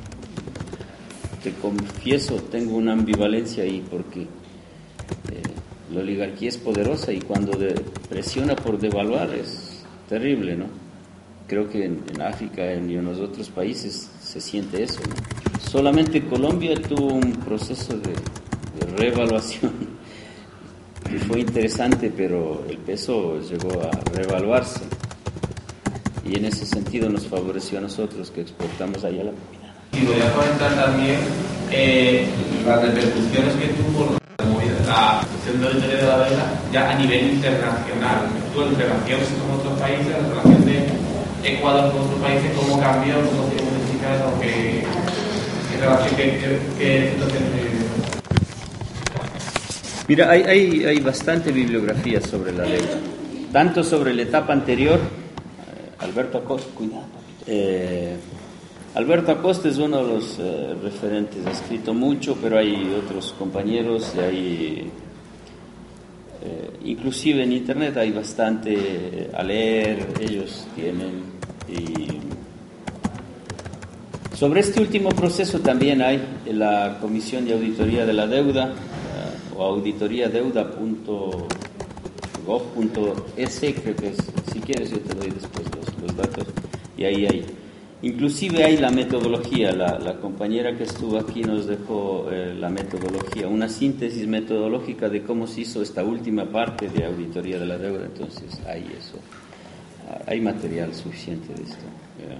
te confieso, tengo una ambivalencia ahí porque eh, la oligarquía es poderosa y cuando de, presiona por devaluar es terrible, ¿no? Creo que en, en África y en los otros países se siente eso, ¿no? Solamente Colombia tuvo un proceso de, de reevaluación que fue interesante, pero el peso llegó a reevaluarse y en ese sentido nos favoreció a nosotros que exportamos allá la comida. Y voy a comentar también eh, las repercusiones que tuvo la cuestión de la auditoría de la deuda ya a nivel internacional. Tú en relaciones con otros países, en relación de Ecuador con otros países, ¿cómo cambió? ¿Cómo se modificado? ¿Qué, qué relación, qué, qué, qué situación de... Mira, hay, hay, hay bastante bibliografía sobre la deuda, tanto sobre la etapa anterior. eh, Alberto Acosta, cuidado. Eh, Alberto Acosta es uno de los eh, referentes, ha escrito mucho, pero hay otros compañeros, y hay, eh, inclusive en internet hay bastante a leer, ellos tienen. Y sobre este último proceso también hay la Comisión de Auditoría de la Deuda, o auditoría deuda punto gov punto es, creo que es. Si quieres yo te doy después los, los datos, y ahí hay. Inclusive hay la metodología, la, la compañera que estuvo aquí nos dejó eh, la metodología, una síntesis metodológica de cómo se hizo esta última parte de auditoría de la deuda, entonces hay eso, hay material suficiente de esto.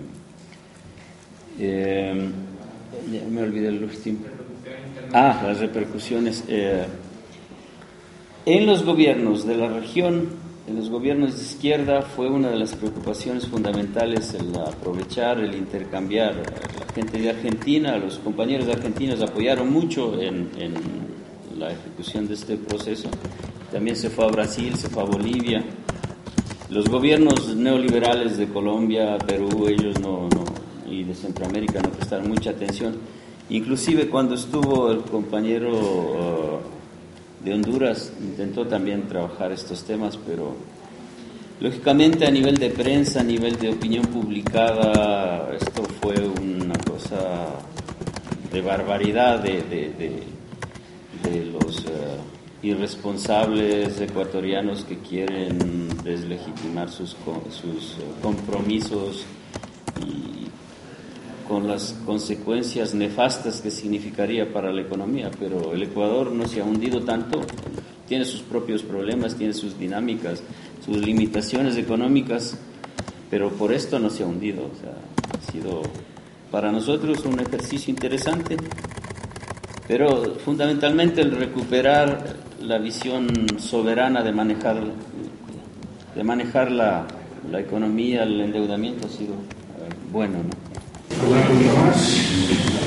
Eh, eh, ya me olvidé el último. Ah, las repercusiones. Eh, en los gobiernos de la región, en los gobiernos de izquierda, fue una de las preocupaciones fundamentales el aprovechar, el intercambiar. La gente de Argentina, los compañeros argentinos apoyaron mucho en, en la ejecución de este proceso. También se fue a Brasil, se fue a Bolivia. Los gobiernos neoliberales de Colombia, Perú, ellos no, no y de Centroamérica no prestaron mucha atención. Inclusive cuando estuvo el compañero uh, de Honduras, intentó también trabajar estos temas, pero lógicamente a nivel de prensa, a nivel de opinión publicada, esto fue una cosa de barbaridad de, de, de, de los uh, irresponsables ecuatorianos que quieren deslegitimar sus, sus uh, compromisos y con las consecuencias nefastas que significaría para la economía, pero el Ecuador no se ha hundido tanto, tiene sus propios problemas, tiene sus dinámicas, sus limitaciones económicas, pero por esto no se ha hundido. O sea, ha sido para nosotros un ejercicio interesante, pero fundamentalmente el recuperar la visión soberana de manejar, de manejar la, la economía, el endeudamiento ha sido eh, bueno, ¿no? ¿Alguna pregunta más?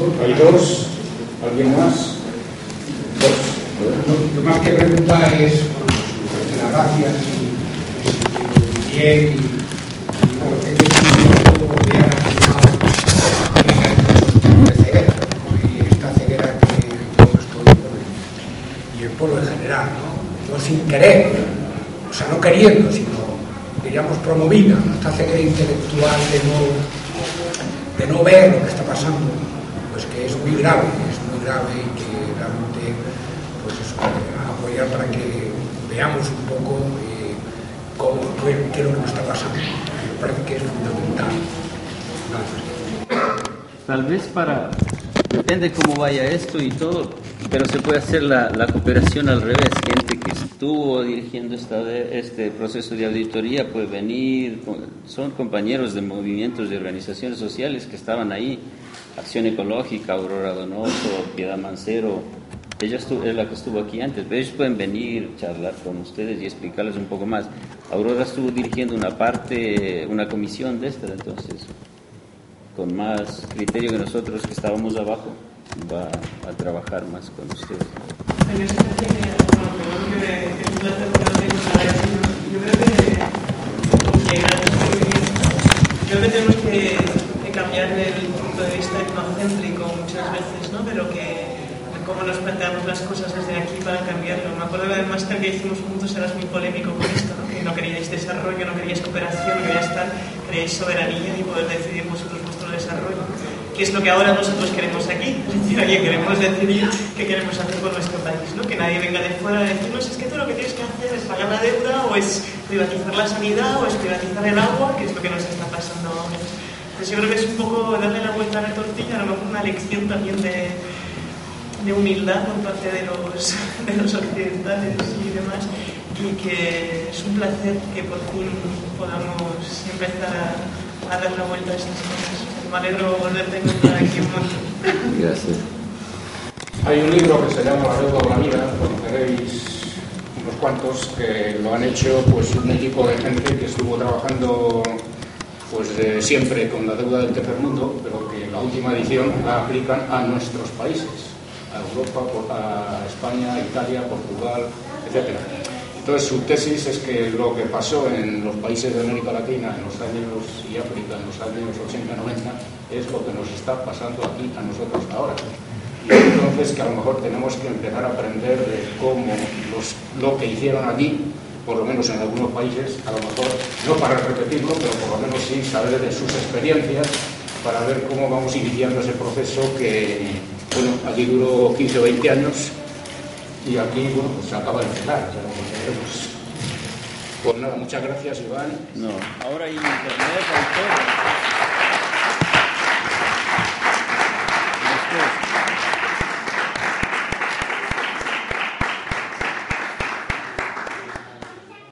Hay dos. ¿Alguien más? Dos. Lo, lo más que preguntar es, bueno, las gracias y, y bien, y, y bueno, que es de ceguera, y esta ceguera que todos estoy, y el pueblo en general, ¿no? No sin querer, o sea, no queriendo, sino, diríamos, promovida, ¿no? Esta ceguera intelectual de no, de no ver lo que está pasando, pues que es muy grave, es muy grave y que realmente, pues eso, apoyar para que veamos un poco eh, cómo, qué, qué es lo que nos está pasando. Me parece que es fundamental. Gracias. Tal vez para, depende cómo vaya esto y todo, pero se puede hacer la, la cooperación al revés. Gente que estuvo dirigiendo esta, este proceso de auditoría puede venir, son compañeros de movimientos de organizaciones sociales que estaban ahí, Acción Ecológica, Aurora Donoso, Piedad Mancero, ella estuvo, es la que estuvo aquí antes, pero ellos pueden venir, charlar con ustedes y explicarles un poco más. Aurora estuvo dirigiendo una parte, una comisión de esta, entonces, con más criterio que nosotros que estábamos abajo, va a trabajar más con ustedes. En ese sentido, bueno, creo que es un placer que yo creo que, que creo que tenemos que, que cambiar el punto de vista etnocéntrico muchas veces, ¿no? Pero que cómo nos planteamos las cosas desde aquí para cambiarlo. Me acuerdo del máster que hicimos juntos, eras muy polémico con esto, ¿no? Que no queríais desarrollo, no queríais cooperación, no queríais estar, queríais soberanía y poder decidir vosotros vuestro desarrollo. Que es lo que ahora nosotros queremos aquí. Es decir, oye, queremos decidir qué queremos hacer con nuestro país, ¿no? Que nadie venga de fuera a decirnos, es que tú lo que tienes que hacer es pagar la deuda, o es privatizar la sanidad, o es privatizar el agua, que es lo que nos está pasando ahora. Entonces yo creo que es un poco darle la vuelta a la tortilla, a lo mejor una lección también de, de humildad por parte de los, de los occidentales y demás, y que es un placer que por fin podamos empezar a, a dar la vuelta a estas cosas. Me alegro volverte a encontrar aquí un montón. Gracias. Hay un libro que se llama La deuda o la vida, conoceréis unos cuantos, que lo han hecho pues un equipo de gente que estuvo trabajando pues de siempre con la deuda del tercer mundo, pero que en la última edición la aplican a nuestros países, a Europa, a España, Italia, Portugal, etcétera. Entonces su tesis es que lo que pasó en los países de América Latina en los años y África en los años ochenta noventa es lo que nos está pasando aquí a nosotros ahora. Y entonces que a lo mejor tenemos que empezar a aprender de cómo los, lo que hicieron aquí, por lo menos en algunos países, a lo mejor no para repetirlo, pero por lo menos sí saber de sus experiencias para ver cómo vamos iniciando ese proceso que, bueno, aquí duró quince o veinte años y aquí, bueno, pues se acaba de empezar. Pues, pues nada, muchas gracias, Iván. No, ahora hay internet, hay todo.